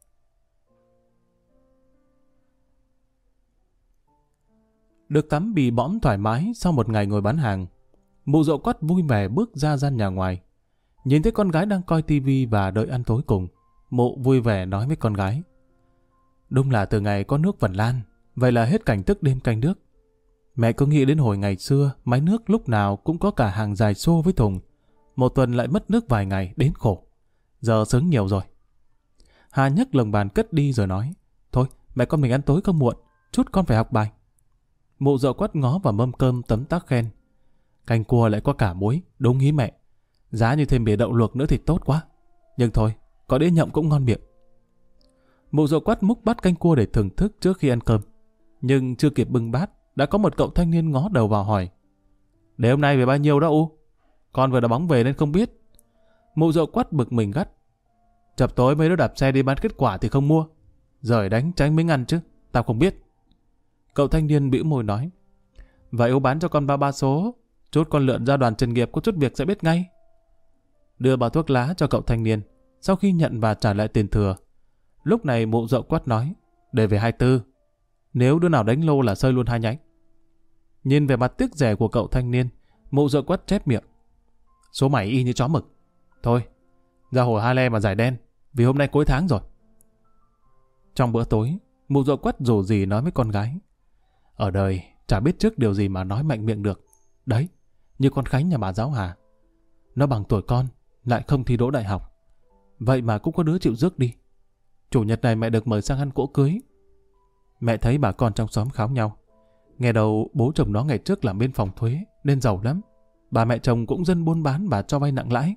Được tắm bì bõm thoải mái sau một ngày ngồi bán hàng, mụ Dậu Quắt vui vẻ bước ra gian nhà ngoài. Nhìn thấy con gái đang coi tivi và đợi ăn tối cùng, mụ vui vẻ nói với con gái: đúng là từ ngày có nước Vân Lan, vậy là hết cảnh thức đêm canh nước. Mẹ cứ nghĩ đến hồi ngày xưa, máy nước lúc nào cũng có cả hàng dài xô với thùng. Một tuần lại mất nước vài ngày, đến khổ. Giờ sướng nhiều rồi. Hà nhấc lồng bàn cất đi rồi nói: thôi, mẹ con mình ăn tối không muộn, chút con phải học bài. Mụ Dậu Quắt ngó vào mâm cơm tấm tắc khen: canh cua lại có cả muối, đúng ý mẹ. Giá như thêm bìa đậu luộc nữa thì tốt quá. Nhưng thôi, có đĩa nhộng cũng ngon miệng. Mụ Dậu Quắt múc bát canh cua để thưởng thức trước khi ăn cơm. Nhưng chưa kịp bưng bát, đã có một cậu thanh niên ngó đầu vào hỏi: để hôm nay về bao nhiêu đó U? Con vừa đá bóng về nên không biết. Mụ Dậu Quắt bực mình gắt: chập tối mấy đứa đạp xe đi bán kết quả thì không mua. Rời đánh tránh miếng ăn chứ, tao không biết. Cậu thanh niên bĩu môi nói: vậy U bán cho con ba ba số, chút con lượn ra đoàn Trần Nghiệp có chút việc sẽ biết ngay. Đưa bao thuốc lá cho cậu thanh niên, sau khi nhận và trả lại tiền thừa. Lúc này mụ Dậu Quắt nói: để về hai tư, nếu đứa nào đánh lô là sơi luôn hai nhánh. Nhìn về mặt tiếc rẻ của cậu thanh niên, mụ Dậu Quắt chép miệng: số mày y như chó mực. Thôi, ra hồ Hai Le mà giải đen, vì hôm nay cuối tháng rồi. Trong bữa tối, mụ Dậu Quắt rủ rỉ nói với con gái: ở đời chả biết trước điều gì mà nói mạnh miệng được. Đấy, như con Khánh nhà bà giáo Hà, nó bằng tuổi con, lại không thi đỗ đại học, vậy mà cũng có đứa chịu rước đi. Chủ nhật này mẹ được mời sang ăn cỗ cưới. Mẹ thấy bà con trong xóm kháo nhau. Nghe đầu bố chồng nó ngày trước làm bên phòng thuế nên giàu lắm. Bà mẹ chồng cũng dân buôn bán và cho vay nặng lãi.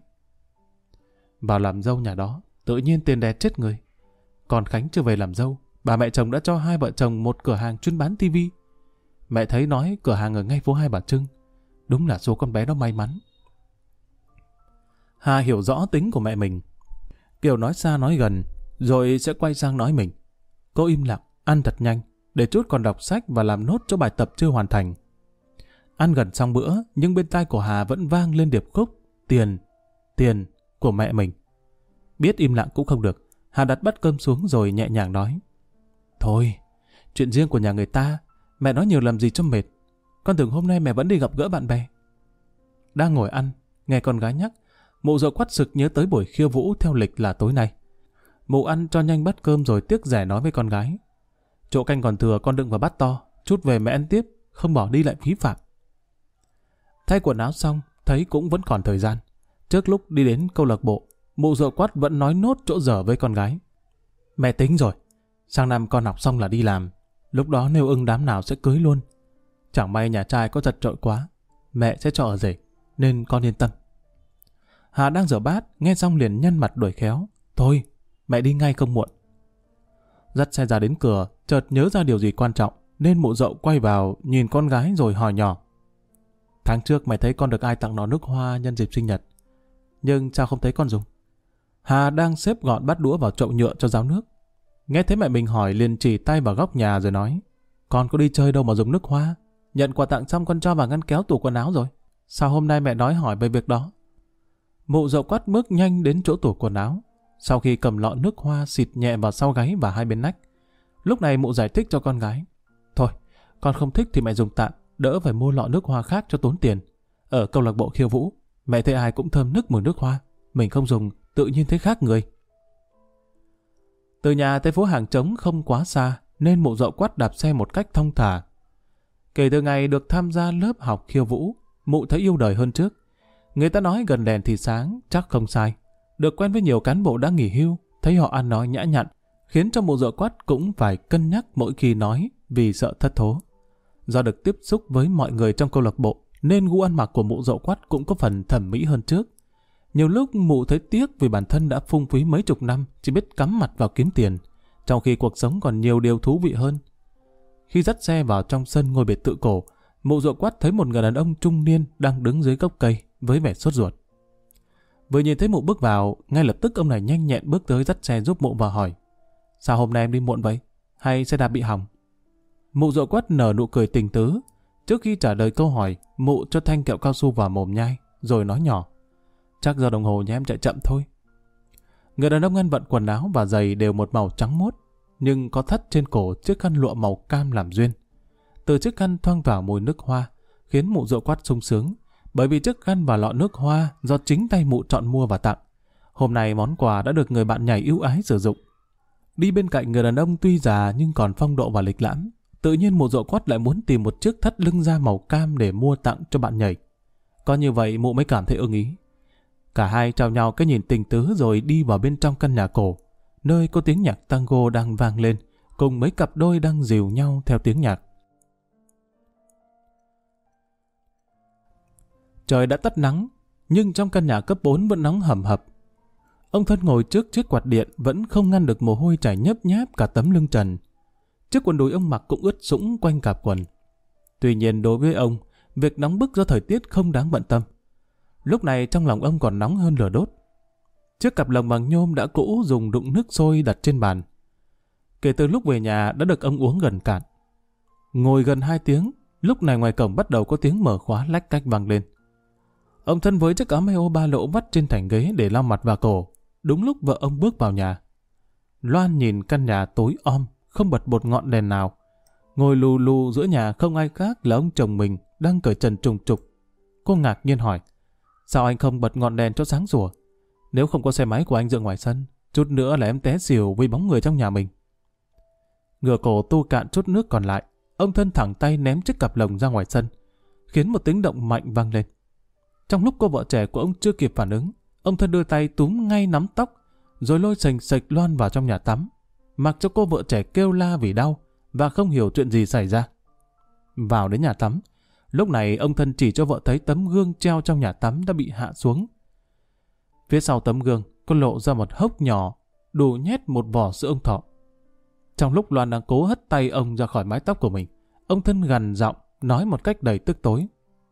Vào làm dâu nhà đó, tự nhiên tiền đẻ chết người. Còn Khánh chưa về làm dâu, bà mẹ chồng đã cho hai vợ chồng một cửa hàng chuyên bán tivi. Mẹ thấy nói cửa hàng ở ngay phố Hai Bà Trưng. Đúng là số con bé đó may mắn. Hà hiểu rõ tính của mẹ mình. Kiểu nói xa nói gần, rồi sẽ quay sang nói mình. Cô im lặng, ăn thật nhanh, để chút còn đọc sách và làm nốt cho bài tập chưa hoàn thành. Ăn gần xong bữa, nhưng bên tai của Hà vẫn vang lên điệp khúc tiền, tiền của mẹ mình. Biết im lặng cũng không được, Hà đặt bát cơm xuống rồi nhẹ nhàng nói: thôi, chuyện riêng của nhà người ta, mẹ nói nhiều làm gì cho mệt. Con tưởng hôm nay mẹ vẫn đi gặp gỡ bạn bè. Đang ngồi ăn, nghe con gái nhắc, mụ Dậu Quắt sực nhớ tới buổi khiêu vũ theo lịch là tối nay. Mụ ăn cho nhanh bát cơm rồi tiếc rẻ nói với con gái: chỗ canh còn thừa con đựng vào bát to, chút về mẹ ăn tiếp, không bỏ đi lại phí phạm. Thay quần áo xong, thấy cũng vẫn còn thời gian. Trước lúc đi đến câu lạc bộ, mụ Dậu Quắt vẫn nói nốt chỗ dở với con gái: mẹ tính rồi, sang năm con học xong là đi làm, lúc đó nếu ưng đám nào sẽ cưới luôn. Chẳng may nhà trai có chật chội quá, mẹ sẽ cho ở rể, nên con yên tâm. Hà đang rửa bát, nghe xong liền nhăn mặt đuổi khéo: thôi, mẹ đi ngay không muộn. Dắt xe ra đến cửa, chợt nhớ ra điều gì quan trọng, nên mụ Dậu quay vào nhìn con gái rồi hỏi nhỏ: tháng trước mày thấy con được ai tặng nó nước hoa nhân dịp sinh nhật, nhưng sao không thấy con dùng? Hà đang xếp gọn bát đũa vào chậu nhựa cho ráo nước. Nghe thấy mẹ mình hỏi liền chỉ tay vào góc nhà rồi nói: con có đi chơi đâu mà dùng nước hoa, nhận quà tặng xong con cho vào ngăn kéo tủ quần áo rồi. Sao hôm nay mẹ nói hỏi về việc đó? Mụ Dậu Quắt bước nhanh đến chỗ tủ quần áo, sau khi cầm lọ nước hoa xịt nhẹ vào sau gáy và hai bên nách. Lúc này mụ giải thích cho con gái: thôi, con không thích thì mẹ dùng tạm, đỡ phải mua lọ nước hoa khác cho tốn tiền. Ở câu lạc bộ khiêu vũ, mẹ thấy ai cũng thơm nức mùi nước hoa, mình không dùng tự nhiên thấy khác người. Từ nhà tới phố Hàng Trống không quá xa, nên mụ Dậu Quắt đạp xe một cách thong thả. Kể từ ngày được tham gia lớp học khiêu vũ, mụ thấy yêu đời hơn trước. Người ta nói gần đèn thì sáng, chắc không sai. Được quen với nhiều cán bộ đã nghỉ hưu, thấy họ ăn nói nhã nhặn, khiến cho mụ Dậu Quắt cũng phải cân nhắc mỗi khi nói vì sợ thất thố. Do được tiếp xúc với mọi người trong câu lạc bộ, nên gu ăn mặc của mụ Dậu Quắt cũng có phần thẩm mỹ hơn trước. Nhiều lúc mụ thấy tiếc vì bản thân đã phung phí mấy chục năm chỉ biết cắm mặt vào kiếm tiền, trong khi cuộc sống còn nhiều điều thú vị hơn. Khi dắt xe vào trong sân ngôi biệt thự cổ, mụ Dậu Quắt thấy một người đàn ông trung niên đang đứng dưới gốc cây với vẻ sốt ruột. Vừa nhìn thấy mụ bước vào, ngay lập tức ông này nhanh nhẹn bước tới dắt xe giúp mụ và hỏi: sao hôm nay em đi muộn vậy? Hay xe đạp bị hỏng? Mụ Dậu Quắt nở nụ cười tình tứ. Trước khi trả lời câu hỏi, mụ cho thanh kẹo cao su vào mồm nhai, rồi nói nhỏ. Chắc do đồng hồ nhà em chạy chậm thôi. Người đàn ông ăn vận quần áo và giày đều một màu trắng muốt, nhưng có thắt trên cổ chiếc khăn lụa màu cam làm duyên. Từ chiếc khăn thoang thoảng mùi nước hoa, khiến mụ Dậu Quát sung sướng, bởi vì chiếc khăn và lọ nước hoa do chính tay mụ chọn mua và tặng. Hôm nay món quà đã được người bạn nhảy ưu ái sử dụng. Đi bên cạnh người đàn ông tuy già nhưng còn phong độ và lịch lãm, tự nhiên mụ Dậu Quát lại muốn tìm một chiếc thắt lưng da màu cam để mua tặng cho bạn nhảy. Có như vậy mụ mới cảm thấy ưng ý. Cả hai trao nhau cái nhìn tình tứ rồi đi vào bên trong căn nhà cổ, nơi có tiếng nhạc tango đang vang lên, cùng mấy cặp đôi đang dìu nhau theo tiếng nhạc. Trời đã tắt nắng, nhưng trong căn nhà cấp bốn vẫn nóng hầm hập. Ông Thân ngồi trước chiếc quạt điện vẫn không ngăn được mồ hôi chảy nhấp nháp cả tấm lưng trần. Chiếc quần đùi ông mặc cũng ướt sũng quanh cạp quần. Tuy nhiên đối với ông, việc nóng bức do thời tiết không đáng bận tâm. Lúc này trong lòng ông còn nóng hơn lửa đốt. Chiếc cặp lồng bằng nhôm đã cũ dùng đụng nước sôi đặt trên bàn. Kể từ lúc về nhà đã được ông uống gần cạn. Ngồi gần hai tiếng, lúc này ngoài cổng bắt đầu có tiếng mở khóa lách cách vang lên. Ông Thân với chiếc áo may ô ba lỗ vắt trên thành ghế để lau mặt và cổ. Đúng lúc vợ ông bước vào nhà. Loan nhìn căn nhà tối om, không bật một ngọn đèn nào. Ngồi lù lù giữa nhà không ai khác là ông chồng mình đang cởi trần trùng trục. Cô ngạc nhiên hỏi, sao anh không bật ngọn đèn cho sáng sủa? Nếu không có xe máy của anh dựng ngoài sân, chút nữa là em té xỉu vì bóng người trong nhà mình. Ngửa cổ tu cạn chút nước còn lại, ông Thân thẳng tay ném chiếc cặp lồng ra ngoài sân, khiến một tiếng động mạnh vang lên. Trong lúc cô vợ trẻ của ông chưa kịp phản ứng, ông Thân đưa tay túm ngay nắm tóc, rồi lôi sành sạch Loan vào trong nhà tắm, mặc cho cô vợ trẻ kêu la vì đau và không hiểu chuyện gì xảy ra. Vào đến nhà tắm, lúc này ông Thân chỉ cho vợ thấy tấm gương treo trong nhà tắm đã bị hạ xuống. Phía sau tấm gương có lộ ra một hốc nhỏ, đủ nhét một vỏ sữa ông Thọ. Trong lúc Loan đang cố hất tay ông ra khỏi mái tóc của mình, ông Thân gằn giọng nói một cách đầy tức tối.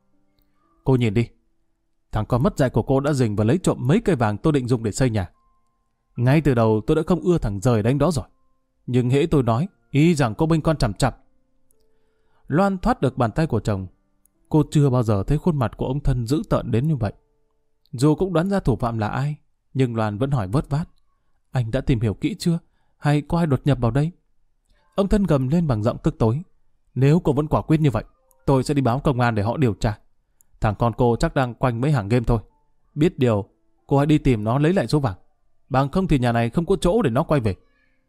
Cô nhìn đi, thằng con mất dạy của cô đã rình và lấy trộm mấy cây vàng tôi định dùng để xây nhà. Ngay từ đầu tôi đã không ưa thằng rời đánh đó rồi. Nhưng hễ tôi nói, ý rằng cô bênh con chằm chằm. Loan thoát được bàn tay của chồng. Cô chưa bao giờ thấy khuôn mặt của ông Thân dữ tợn đến như vậy. Dù cũng đoán ra thủ phạm là ai, nhưng Loan vẫn hỏi vớt vát. Anh đã tìm hiểu kỹ chưa? Hay có ai đột nhập vào đây? Ông Thân gầm lên bằng giọng tức tối. Nếu cô vẫn quả quyết như vậy, tôi sẽ đi báo công an để họ điều tra. Thằng con cô chắc đang quanh mấy hàng game thôi. Biết điều, cô hãy đi tìm nó lấy lại số vàng. Bằng không thì nhà này không có chỗ để nó quay về.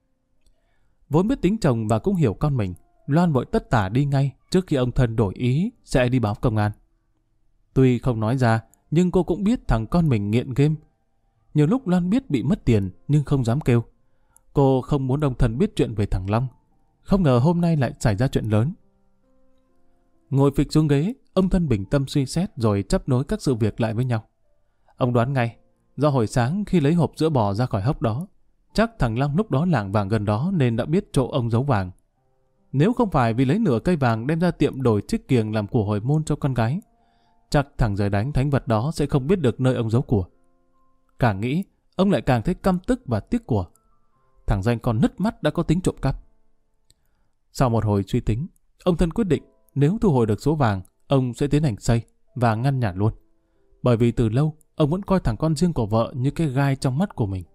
Vốn biết tính chồng và cũng hiểu con mình, Loan vội tất tả đi ngay trước khi ông Thân đổi ý sẽ đi báo công an. Tuy không nói ra, nhưng cô cũng biết thằng con mình nghiện game. Nhiều lúc Loan biết bị mất tiền nhưng không dám kêu. Cô không muốn ông Thân biết chuyện về thằng Long. Không ngờ hôm nay lại xảy ra chuyện lớn. Ngồi phịch xuống ghế, ông Thân bình tâm suy xét rồi chấp nối các sự việc lại với nhau. Ông đoán ngay, do hồi sáng khi lấy hộp sữa bò ra khỏi hốc đó, chắc thằng Long lúc đó lảng vàng gần đó nên đã biết chỗ ông giấu vàng. Nếu không phải vì lấy nửa cây vàng đem ra tiệm đổi chiếc kiềng làm của hồi môn cho con gái, chắc thằng rời đánh thánh vật đó sẽ không biết được nơi ông giấu của. Càng nghĩ, ông lại càng thấy căm tức và tiếc của. Thằng danh con nứt mắt đã có tính trộm cắp. Sau một hồi suy tính, ông Thân quyết định nếu thu hồi được số vàng, ông sẽ tiến hành xây và ngăn nhản luôn. Bởi vì từ lâu, ông vẫn coi thằng con riêng của vợ như cái gai trong mắt của mình.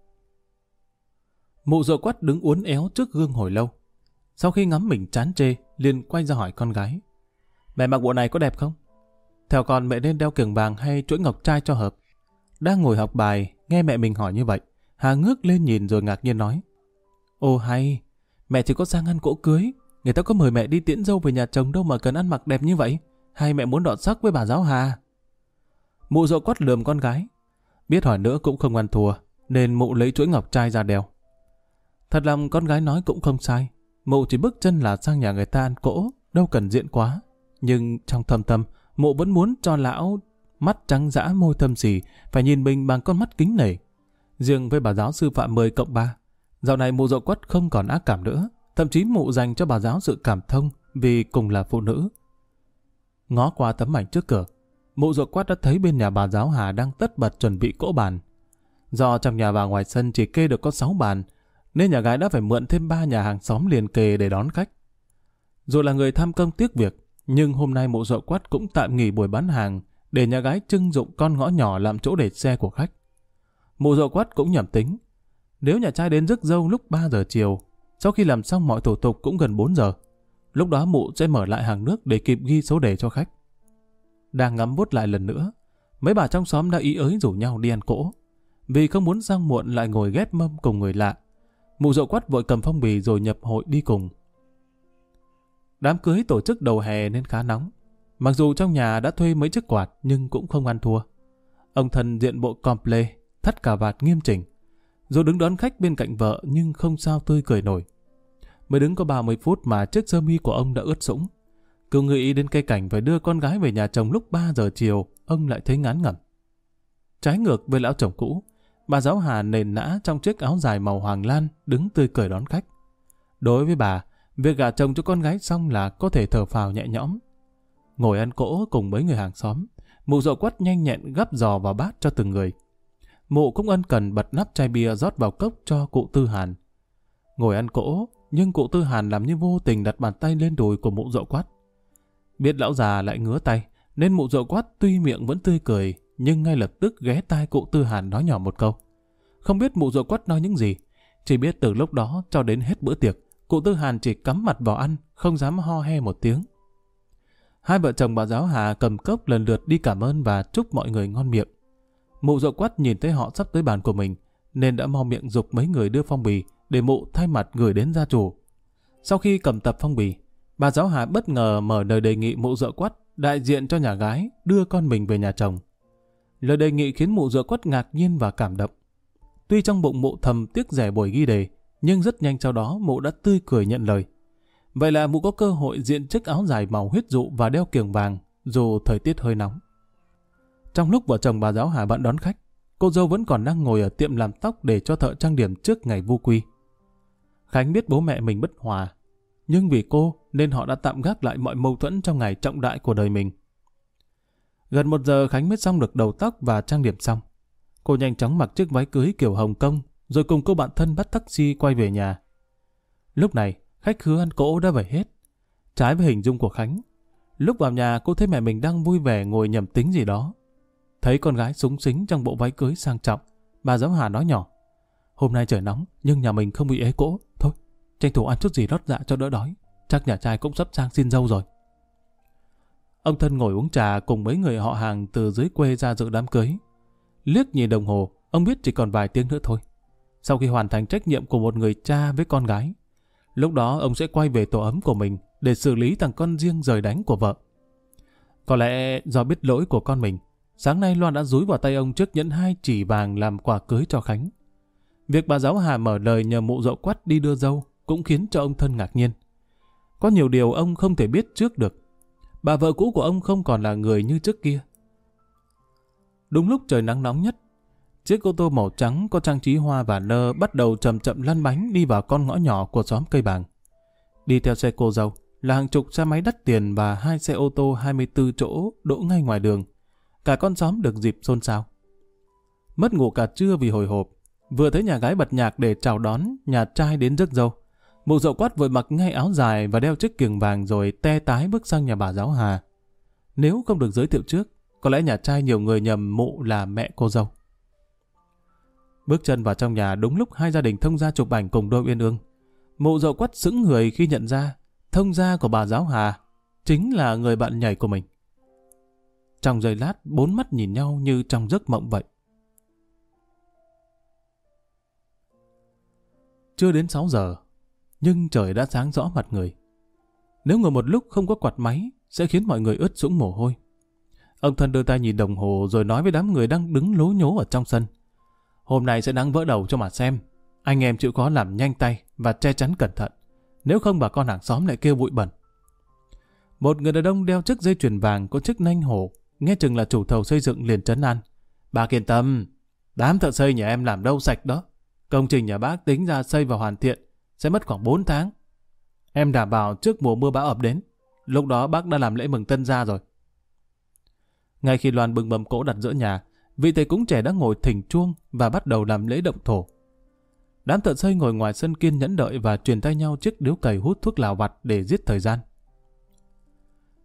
Mụ Dậu Quát đứng uốn éo trước gương hồi lâu. Sau khi ngắm mình chán chê, liền quay ra hỏi con gái. Mẹ mặc bộ này có đẹp không? Theo con mẹ nên đeo kiềng vàng hay chuỗi ngọc trai cho hợp? Đang ngồi học bài, nghe mẹ mình hỏi như vậy, Hà ngước lên nhìn rồi ngạc nhiên nói. Ồ hay, mẹ chỉ có sang ăn cỗ cưới. Người ta có mời mẹ đi tiễn dâu về nhà chồng đâu mà cần ăn mặc đẹp như vậy. Hay mẹ muốn đọ sắc với bà giáo Hà? Mụ Dậu Quát lườm con gái. Biết hỏi nữa cũng không ăn thua, nên mụ lấy chuỗi ngọc trai ra đeo. Thật lòng con gái nói cũng không sai. Mụ chỉ bước chân là sang nhà người ta ăn cỗ, đâu cần diện quá. Nhưng trong thâm tâm, mụ vẫn muốn cho lão mắt trắng dã môi thâm xì phải nhìn mình bằng con mắt kính nể. Riêng với bà giáo sư Phạm mười cộng ba, dạo này mụ Dậu Quát không còn ác cảm nữa. Thậm chí mụ dành cho bà giáo sự cảm thông vì cùng là phụ nữ. Ngó qua tấm ảnh trước cửa, mụ Dậu Quát đã thấy bên nhà bà giáo Hà đang tất bật chuẩn bị cỗ bàn. Do trong nhà bà ngoài sân chỉ kê được có sáu bàn, nên nhà gái đã phải mượn thêm ba nhà hàng xóm liền kề để đón khách. Rồi là người tham công tiếc việc, Nhưng hôm nay mụ Dậu Quắt cũng tạm nghỉ buổi bán hàng để nhà gái trưng dụng con ngõ nhỏ làm chỗ để xe của khách. Mụ Dậu Quắt cũng nhẩm tính, nếu nhà trai đến rước dâu lúc ba giờ chiều, sau khi làm xong mọi thủ tục cũng gần bốn giờ, lúc đó mụ sẽ mở lại hàng nước để kịp ghi số đề cho khách. Đang ngắm bút lại lần nữa, mấy bà trong xóm đã ý ới rủ nhau đi ăn cỗ. Vì không muốn sang muộn lại ngồi ghép mâm cùng người lạ, mụ Dậu Quắt vội cầm phong bì rồi nhập hội đi cùng. Đám cưới tổ chức đầu hè nên khá nóng. Mặc dù trong nhà đã thuê mấy chiếc quạt nhưng cũng không ăn thua. Ông Thân diện bộ comple, thắt cà vạt nghiêm chỉnh, rồi đứng đón khách bên cạnh vợ nhưng không sao tươi cười nổi. Mới đứng có ba mươi phút mà chiếc sơ mi của ông đã ướt sũng. Cứ nghĩ đến cái cảnh phải đưa con gái về nhà chồng lúc ba giờ chiều, ông lại thấy ngán ngẩm. Trái ngược với lão chồng cũ, bà giáo Hà nền nã trong chiếc áo dài màu hoàng lan đứng tươi cười đón khách. Đối với bà, việc gả chồng cho con gái xong là có thể thở phào nhẹ nhõm. Ngồi ăn cỗ cùng mấy người hàng xóm, mụ Dậu Quắt nhanh nhẹn gắp giò vào bát cho từng người. Mụ cũng ân cần bật nắp chai bia rót vào cốc cho cụ Tư Hàn. Ngồi ăn cỗ, nhưng cụ Tư Hàn làm như vô tình đặt bàn tay lên đùi của mụ Dậu Quắt. Biết lão già lại ngứa tay, nên mụ Dậu Quắt tuy miệng vẫn tươi cười, nhưng ngay lập tức ghé tai cụ Tư Hàn nói nhỏ một câu. Không biết mụ Dậu Quắt nói những gì, chỉ biết từ lúc đó cho đến hết bữa tiệc, cụ Tư Hàn chỉ cắm mặt vào ăn, không dám ho he một tiếng. Hai vợ chồng bà giáo Hà cầm cốc lần lượt đi cảm ơn và chúc mọi người ngon miệng. Mụ Dậu Quắt nhìn thấy họ sắp tới bàn của mình, nên đã mo miệng giục mấy người đưa phong bì để mụ thay mặt gửi đến gia chủ. Sau khi cầm tập phong bì, bà giáo Hà bất ngờ mở lời đề nghị mụ Dậu Quắt đại diện cho nhà gái đưa con mình về nhà chồng. Lời đề nghị khiến mụ Dậu Quắt ngạc nhiên và cảm động. Tuy trong bụng mụ thầm tiếc rẻ buổi ghi đề, nhưng rất nhanh sau đó mụ đã tươi cười nhận lời. Vậy là mụ có cơ hội diện chiếc áo dài màu huyết dụ và đeo kiềng vàng, dù thời tiết hơi nóng. Trong lúc vợ chồng bà giáo Hà bận đón khách, cô dâu vẫn còn đang ngồi ở tiệm làm tóc để cho thợ trang điểm trước ngày vu quy. Khánh biết bố mẹ mình bất hòa, nhưng vì cô nên họ đã tạm gác lại mọi mâu thuẫn trong ngày trọng đại của đời mình. Gần một giờ Khánh mới xong được đầu tóc và trang điểm xong. Cô nhanh chóng mặc chiếc váy cưới kiểu Hồng Kông, rồi cùng cô bạn thân bắt taxi quay về nhà. Lúc này, khách khứa ăn cỗ đã về hết. Trái với hình dung của Khánh, lúc vào nhà cô thấy mẹ mình đang vui vẻ ngồi nhẩm tính gì đó. Thấy con gái súng xính trong bộ váy cưới sang trọng, bà giáo Hà nói nhỏ: "Hôm nay trời nóng, nhưng nhà mình không bị ế cỗ. Thôi, tranh thủ ăn chút gì lót dạ cho đỡ đói. Chắc nhà trai cũng sắp sang xin dâu rồi." Ông Thân ngồi uống trà cùng mấy người họ hàng từ dưới quê ra dự đám cưới. Liếc nhìn đồng hồ, ông biết chỉ còn vài tiếng nữa thôi. Sau khi hoàn thành trách nhiệm của một người cha với con gái, lúc đó ông sẽ quay về tổ ấm của mình để xử lý thằng con riêng rời đánh của vợ. Có lẽ do biết lỗi của con mình, sáng nay Loan đã dúi vào tay ông chiếc nhẫn hai chỉ vàng làm quà cưới cho Khánh. Việc bà giáo Hà mở lời nhờ mụ Dậu Quắt đi đưa dâu cũng khiến cho ông Thân ngạc nhiên. Có nhiều điều ông không thể biết trước được. Bà vợ cũ của ông không còn là người như trước kia. Đúng lúc trời nắng nóng nhất, chiếc ô tô màu trắng có trang trí hoa và nơ bắt đầu chậm chậm lăn bánh đi vào con ngõ nhỏ của xóm Cây Bàng. Đi theo xe cô dâu là hàng chục xe máy đắt tiền và hai xe ô tô hai mươi tư chỗ đỗ ngay ngoài đường. Cả con xóm được dịp xôn xao. Mất ngủ cả trưa vì hồi hộp, vừa thấy nhà gái bật nhạc để chào đón nhà trai đến rước dâu, mụ Dậu Quắt vội mặc ngay áo dài và đeo chiếc kiềng vàng rồi te tái bước sang nhà bà giáo Hà. Nếu không được giới thiệu trước, có lẽ nhà trai nhiều người nhầm mụ là mẹ cô dâu. Bước chân vào trong nhà đúng lúc hai gia đình thông gia chụp ảnh cùng đôi uyên ương. Mụ Dậu Quắt sững người khi nhận ra thông gia của bà giáo Hà chính là người bạn nhảy của mình. Trong giây lát, bốn mắt nhìn nhau như trong giấc mộng vậy. Chưa đến sáu giờ, nhưng trời đã sáng rõ mặt người. Nếu ngồi một lúc không có quạt máy, sẽ khiến mọi người ướt sũng mồ hôi. Ông Thân đưa tay nhìn đồng hồ rồi nói với đám người đang đứng lố nhố ở trong sân: "Hôm nay sẽ nắng vỡ đầu cho mà xem. Anh em chịu khó làm nhanh tay và che chắn cẩn thận. Nếu không bà con hàng xóm lại kêu bụi bẩn." Một người đàn ông đeo chiếc dây chuyền vàng có chiếc nanh hổ, nghe chừng là chủ thầu xây dựng, liền trấn an: "Bác yên tâm, đám thợ xây nhà em làm đâu sạch đó. Công trình nhà bác tính ra xây và hoàn thiện sẽ mất khoảng bốn tháng. Em đảm bảo trước mùa mưa bão ập đến, lúc đó bác đã làm lễ mừng tân gia rồi." Ngay khi Loan bưng mâm cỗ đặt giữa nhà, vị thầy cúng trẻ đã ngồi thỉnh chuông và bắt đầu làm lễ động thổ. Đám thợ xây ngồi ngoài sân kiên nhẫn đợi và truyền tay nhau chiếc điếu cày hút thuốc lào vặt để giết thời gian.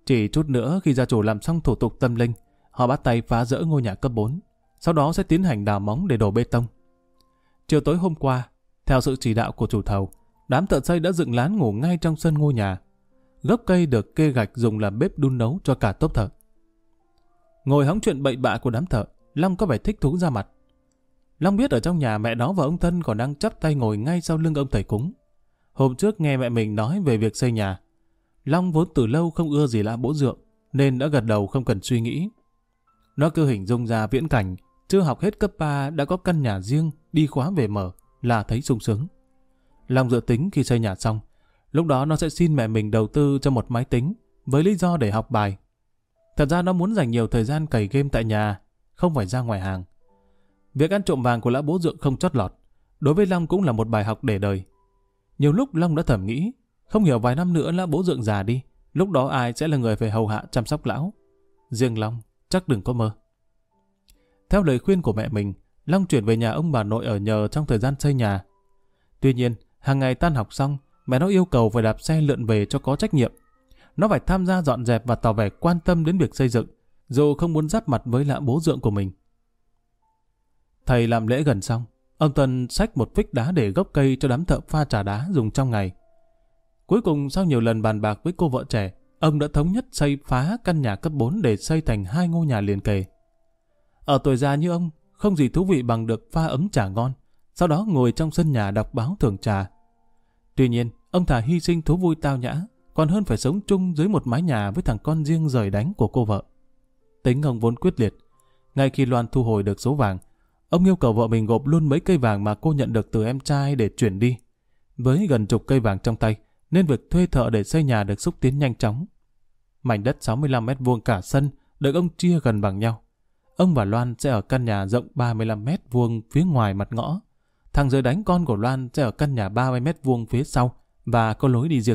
Chỉ chút nữa khi gia chủ làm xong thủ tục tâm linh, họ bắt tay phá rỡ ngôi nhà cấp bốn, sau đó sẽ tiến hành đào móng để đổ bê tông. Chiều tối hôm qua, theo sự chỉ đạo của chủ thầu, đám thợ xây đã dựng lán ngủ ngay trong sân ngôi nhà. Gốc cây được kê gạch dùng làm bếp đun nấu cho cả tốp thợ. Ngồi hóng chuyện bậy bạ của đám thợ, Long có vẻ thích thú ra mặt. Long biết ở trong nhà mẹ nó và ông Thân còn đang chắp tay ngồi ngay sau lưng ông thầy cúng. Hôm trước nghe mẹ mình nói về việc xây nhà, Long vốn từ lâu không ưa gì lạ bố dượng, nên đã gật đầu không cần suy nghĩ. Nó cứ hình dung ra viễn cảnh, chưa học hết cấp ba đã có căn nhà riêng, đi khóa về mở, là thấy sung sướng. Long dự tính khi xây nhà xong, lúc đó nó sẽ xin mẹ mình đầu tư cho một máy tính, với lý do để học bài. Thật ra nó muốn dành nhiều thời gian cày game tại nhà, không phải ra ngoài hàng. Việc ăn trộm vàng của lão bố dượng không chót lọt, đối với Long cũng là một bài học để đời. Nhiều lúc Long đã thầm nghĩ, không hiểu vài năm nữa lão bố dượng già đi, lúc đó ai sẽ là người phải hầu hạ chăm sóc lão. Riêng Long, chắc đừng có mơ. Theo lời khuyên của mẹ mình, Long chuyển về nhà ông bà nội ở nhờ trong thời gian xây nhà. Tuy nhiên, hàng ngày tan học xong, mẹ nó yêu cầu phải đạp xe lượn về cho có trách nhiệm. Nó phải tham gia dọn dẹp và tỏ vẻ quan tâm đến việc xây dựng, dù không muốn giáp mặt với lão bố dượng của mình. Thầy làm lễ gần xong, ông Tân xách một phích đá để gốc cây cho đám thợ pha trà đá dùng trong ngày. Cuối cùng sau nhiều lần bàn bạc với cô vợ trẻ, ông đã thống nhất xây phá căn nhà cấp bốn để xây thành hai ngôi nhà liền kề. Ở tuổi già như ông, không gì thú vị bằng được pha ấm trà ngon, sau đó ngồi trong sân nhà đọc báo thưởng trà. Tuy nhiên, ông thà hy sinh thú vui tao nhã, còn hơn phải sống chung dưới một mái nhà với thằng con riêng rời đánh của cô vợ. Tính ông vốn quyết liệt. Ngay khi Loan thu hồi được số vàng, ông yêu cầu vợ mình gộp luôn mấy cây vàng mà cô nhận được từ em trai để chuyển đi. Với gần chục cây vàng trong tay, nên việc thuê thợ để xây nhà được xúc tiến nhanh chóng. Mảnh đất sáu mươi lăm mét vuông cả sân được ông chia gần bằng nhau. Ông và Loan sẽ ở căn nhà rộng ba mươi lăm mét vuông phía ngoài mặt ngõ. Thằng rời đánh con của Loan sẽ ở căn nhà ba mươi mét vuông phía sau và có lối đi riêng.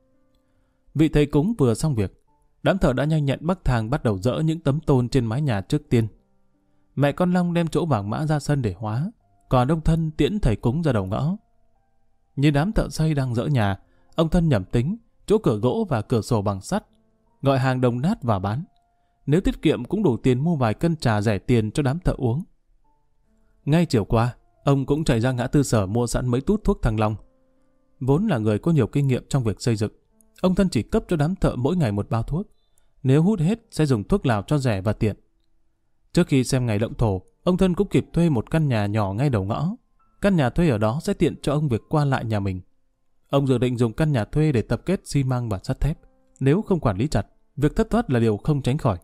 Vị thầy cúng vừa xong việc, đám thợ đã nhanh nhẹn bắc thang bắt đầu dỡ những tấm tôn trên mái nhà trước tiên. Mẹ con Long đem chỗ vàng mã ra sân để hóa, còn ông Thân tiễn thầy cúng ra đầu ngõ. Như đám thợ xây đang dỡ nhà, ông Thân nhẩm tính chỗ cửa gỗ và cửa sổ bằng sắt, gọi hàng đồng nát vào bán. Nếu tiết kiệm cũng đủ tiền mua vài cân trà rẻ tiền cho đám thợ uống. Ngay chiều qua, ông cũng chạy ra ngã tư sở mua sẵn mấy tút thuốc thăng long. Vốn là người có nhiều kinh nghiệm trong việc xây dựng, ông Thân chỉ cấp cho đám thợ mỗi ngày một bao thuốc. Nếu hút hết sẽ dùng thuốc lào cho rẻ và tiện. Trước khi xem ngày động thổ, ông Thân cũng kịp thuê một căn nhà nhỏ ngay đầu ngõ. Căn nhà thuê ở đó sẽ tiện cho ông việc qua lại nhà mình. Ông dự định dùng căn nhà thuê để tập kết xi măng và sắt thép. Nếu không quản lý chặt, việc thất thoát là điều không tránh khỏi.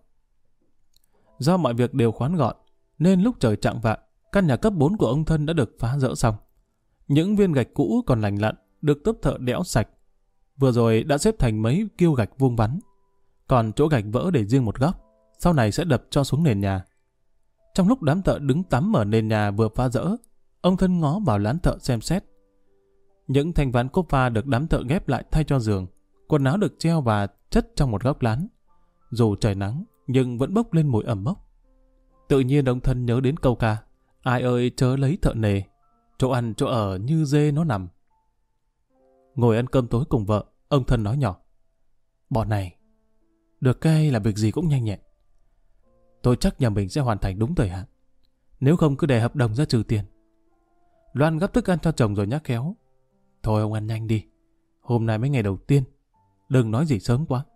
Do mọi việc đều khoán gọn, nên lúc trời chạng vạng, căn nhà cấp bốn của ông Thân đã được phá rỡ xong. Những viên gạch cũ còn lành lặn được tốp thợ đẽo sạch. Vừa rồi đã xếp thành mấy kiêu gạch vuông vắn. Còn chỗ gạch vỡ để riêng một góc, sau này sẽ đập cho xuống nền nhà. Trong lúc đám thợ đứng tắm ở nền nhà vừa phá rỡ, ông Thân ngó vào lán thợ xem xét. Những thanh ván cốp pha được đám thợ ghép lại thay cho giường, quần áo được treo và chất trong một góc lán. Dù trời nắng, nhưng vẫn bốc lên mùi ẩm mốc. Tự nhiên ông Thân nhớ đến câu ca: ai ơi chớ lấy thợ nề, chỗ ăn chỗ ở như dê nó nằm. Ngồi ăn cơm tối cùng vợ, ông Thân nói nhỏ: bọn này, được cái là việc gì cũng nhanh nhẹn. Tôi chắc nhà mình sẽ hoàn thành đúng thời hạn. Nếu không cứ để hợp đồng ra trừ tiền. Loan gắp thức ăn cho chồng rồi nhắc khéo: thôi ông ăn nhanh đi, hôm nay mấy ngày đầu tiên, đừng nói gì sớm quá.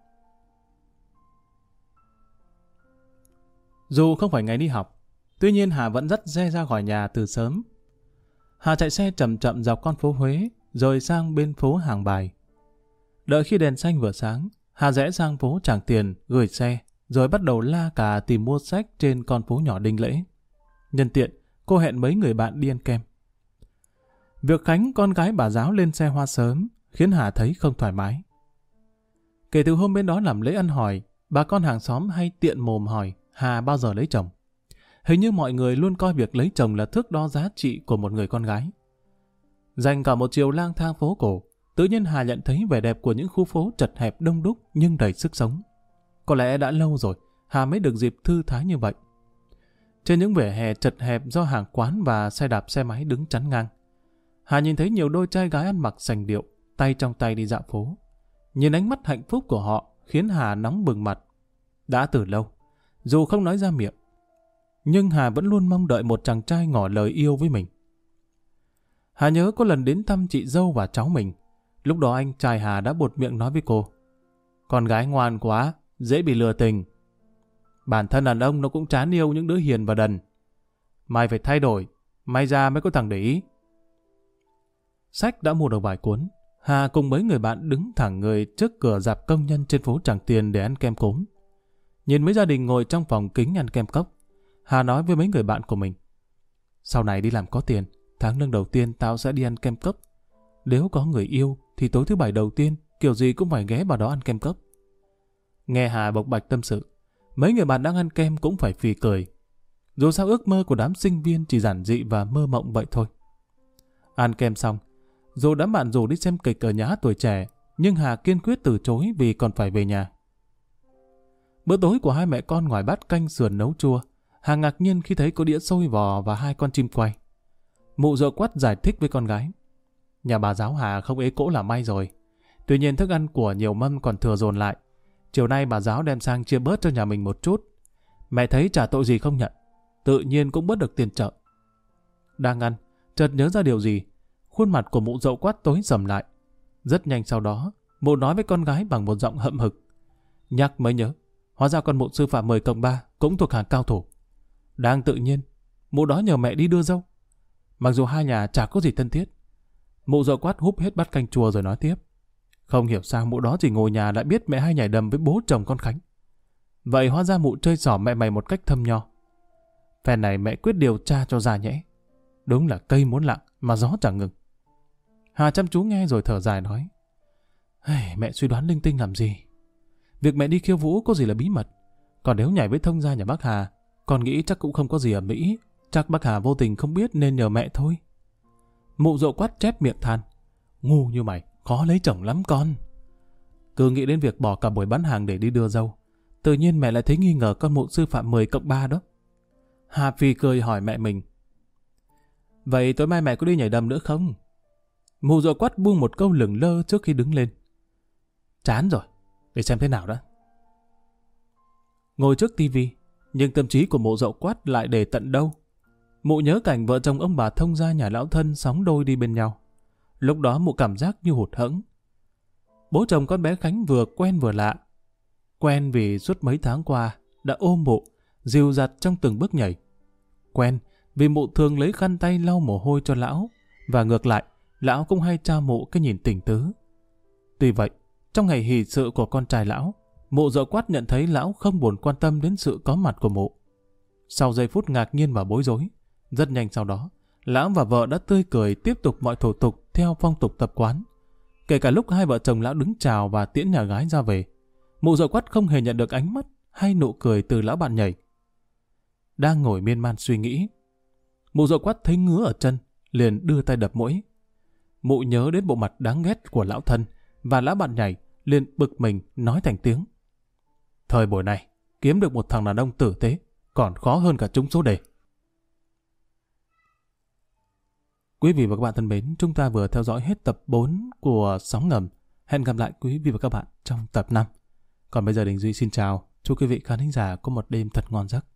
Dù không phải ngày đi học, tuy nhiên Hà vẫn dắt xe ra khỏi nhà từ sớm. Hà chạy xe chậm chậm dọc con phố Huế, rồi sang bên phố Hàng Bài. Đợi khi đèn xanh vừa sáng, Hà rẽ sang phố Tràng Tiền, gửi xe, rồi bắt đầu la cà tìm mua sách trên con phố nhỏ Đinh Lễ. Nhân tiện, cô hẹn mấy người bạn đi ăn kem. Việc Khánh, con gái bà giáo lên xe hoa sớm, khiến Hà thấy không thoải mái. Kể từ hôm bên đó làm lễ ăn hỏi, bà con hàng xóm hay tiện mồm hỏi Hà bao giờ lấy chồng. Hình như mọi người luôn coi việc lấy chồng là thước đo giá trị của một người con gái. Dành cả một chiều lang thang phố cổ, tự nhiên Hà nhận thấy vẻ đẹp của những khu phố chật hẹp đông đúc nhưng đầy sức sống. Có lẽ đã lâu rồi Hà mới được dịp thư thái như vậy. Trên những vỉa hè chật hẹp do hàng quán và xe đạp xe máy đứng chắn ngang, Hà nhìn thấy nhiều đôi trai gái ăn mặc sành điệu, tay trong tay đi dạo phố. Nhìn ánh mắt hạnh phúc của họ, khiến Hà nóng bừng mặt. Đã từ lâu, dù không nói ra miệng, nhưng Hà vẫn luôn mong đợi một chàng trai ngỏ lời yêu với mình. Hà nhớ có lần đến thăm chị dâu và cháu mình. Lúc đó anh trai Hà đã buột miệng nói với cô: con gái ngoan quá, dễ bị lừa tình. Bản thân đàn ông nó cũng chán yêu những đứa hiền và đần. Mày phải thay đổi, may ra mới có thằng để ý. Sách đã mua được vài cuốn. Hà cùng mấy người bạn đứng thẳng người trước cửa rạp công nhân trên phố Tràng Tiền để ăn kem cốm. Nhìn mấy gia đình ngồi trong phòng kính ăn kem cốc, Hà nói với mấy người bạn của mình: sau này đi làm có tiền, tháng lương đầu tiên tao sẽ đi ăn kem cốc. Nếu có người yêu thì tối thứ bảy đầu tiên kiểu gì cũng phải ghé vào đó ăn kem cốc. Nghe Hà bộc bạch tâm sự, mấy người bạn đang ăn kem cũng phải phì cười. Dù sao ước mơ của đám sinh viên chỉ giản dị và mơ mộng vậy thôi. Ăn kem xong, dù đám bạn rủ đi xem kịch ở nhà hát Tuổi Trẻ, nhưng Hà kiên quyết từ chối vì còn phải về nhà. Bữa tối của hai mẹ con ngoài bát canh sườn nấu chua, Hà ngạc nhiên khi thấy có đĩa xôi vò và hai con chim quay. Mụ Dậu Quắt giải thích với con gái: nhà bà giáo Hà không ế cỗ là may rồi. Tuy nhiên thức ăn của nhiều mâm còn thừa dồn lại. Chiều nay bà giáo đem sang chia bớt cho nhà mình một chút. Mẹ thấy chả tội gì không nhận, tự nhiên cũng bớt được tiền chợ. Đang ăn, chợt nhớ ra điều gì, khuôn mặt của mụ Dậu Quắt tối sầm lại. Rất nhanh sau đó, mụ nói với con gái bằng một giọng hậm hực: nhắc mới nhớ, hóa ra con mụ sư phạm mười cộng ba cũng thuộc hàng cao thủ. Đang tự nhiên, mụ đó nhờ mẹ đi đưa dâu. Mặc dù hai nhà chả có gì thân thiết. Mụ Dậu Quắt húp hết bát canh chua rồi nói tiếp: không hiểu sao mụ đó chỉ ngồi nhà lại biết mẹ hay nhảy đầm với bố chồng con Khánh. Vậy hóa ra mụ chơi xỏ mẹ mày một cách thâm nho. Phen này mẹ quyết điều tra cho ra nhẽ. Đúng là cây muốn lặng mà gió chẳng ngừng. Hà chăm chú nghe rồi thở dài nói: mẹ suy đoán linh tinh làm gì. Việc mẹ đi khiêu vũ có gì là bí mật. Còn nếu nhảy với thông gia nhà bác Hà, con nghĩ chắc cũng không có gì ở Mỹ. Chắc bác Hà vô tình không biết nên nhờ mẹ thôi. Mụ Dậu Quắt chép miệng than: ngu như mày, khó lấy chồng lắm con. Cứ nghĩ đến việc bỏ cả buổi bán hàng để đi đưa dâu, tự nhiên mẹ lại thấy nghi ngờ con mụ sư phạm mười cộng ba đó. Hà phì cười hỏi mẹ mình: vậy tối mai mẹ có đi nhảy đầm nữa không? Mụ Dậu Quắt buông một câu lửng lơ trước khi đứng lên: chán rồi, để xem thế nào đã. Ngồi trước tivi, nhưng tâm trí của mụ Dậu Quắt lại để tận đâu. Mụ nhớ cảnh vợ chồng ông bà thông gia nhà lão thân sóng đôi đi bên nhau. Lúc đó mụ cảm giác như hụt hẫng. Bố chồng con bé Khánh vừa quen vừa lạ. Quen vì suốt mấy tháng qua đã ôm mụ, dìu dặt trong từng bước nhảy. Quen vì mụ thường lấy khăn tay lau mồ hôi cho lão, và ngược lại, lão cũng hay trao mụ cái nhìn tình tứ. Tuy vậy, trong ngày hỷ sự của con trai lão, mụ Dậu Quắt nhận thấy lão không buồn quan tâm đến sự có mặt của mụ. Sau giây phút ngạc nhiên và bối rối, rất nhanh sau đó, lão và vợ đã tươi cười tiếp tục mọi thủ tục theo phong tục tập quán. Kể cả lúc hai vợ chồng lão đứng chào và tiễn nhà gái ra về, mụ Dậu Quắt không hề nhận được ánh mắt hay nụ cười từ lão bạn nhảy. Đang ngồi miên man suy nghĩ, mụ Dậu Quắt thấy ngứa ở chân, liền đưa tay đập mũi. Mụ nhớ đến bộ mặt đáng ghét của lão thân, và lão bạn nhảy liền bực mình nói thành tiếng: thời buổi này, kiếm được một thằng đàn ông tử tế còn khó hơn cả trúng số đề. Quý vị và các bạn thân mến, chúng ta vừa theo dõi hết tập bốn của Sóng Ngầm. Hẹn gặp lại quý vị và các bạn trong tập năm. Còn bây giờ Đình Duy xin chào, chúc quý vị khán thính giả có một đêm thật ngon giấc.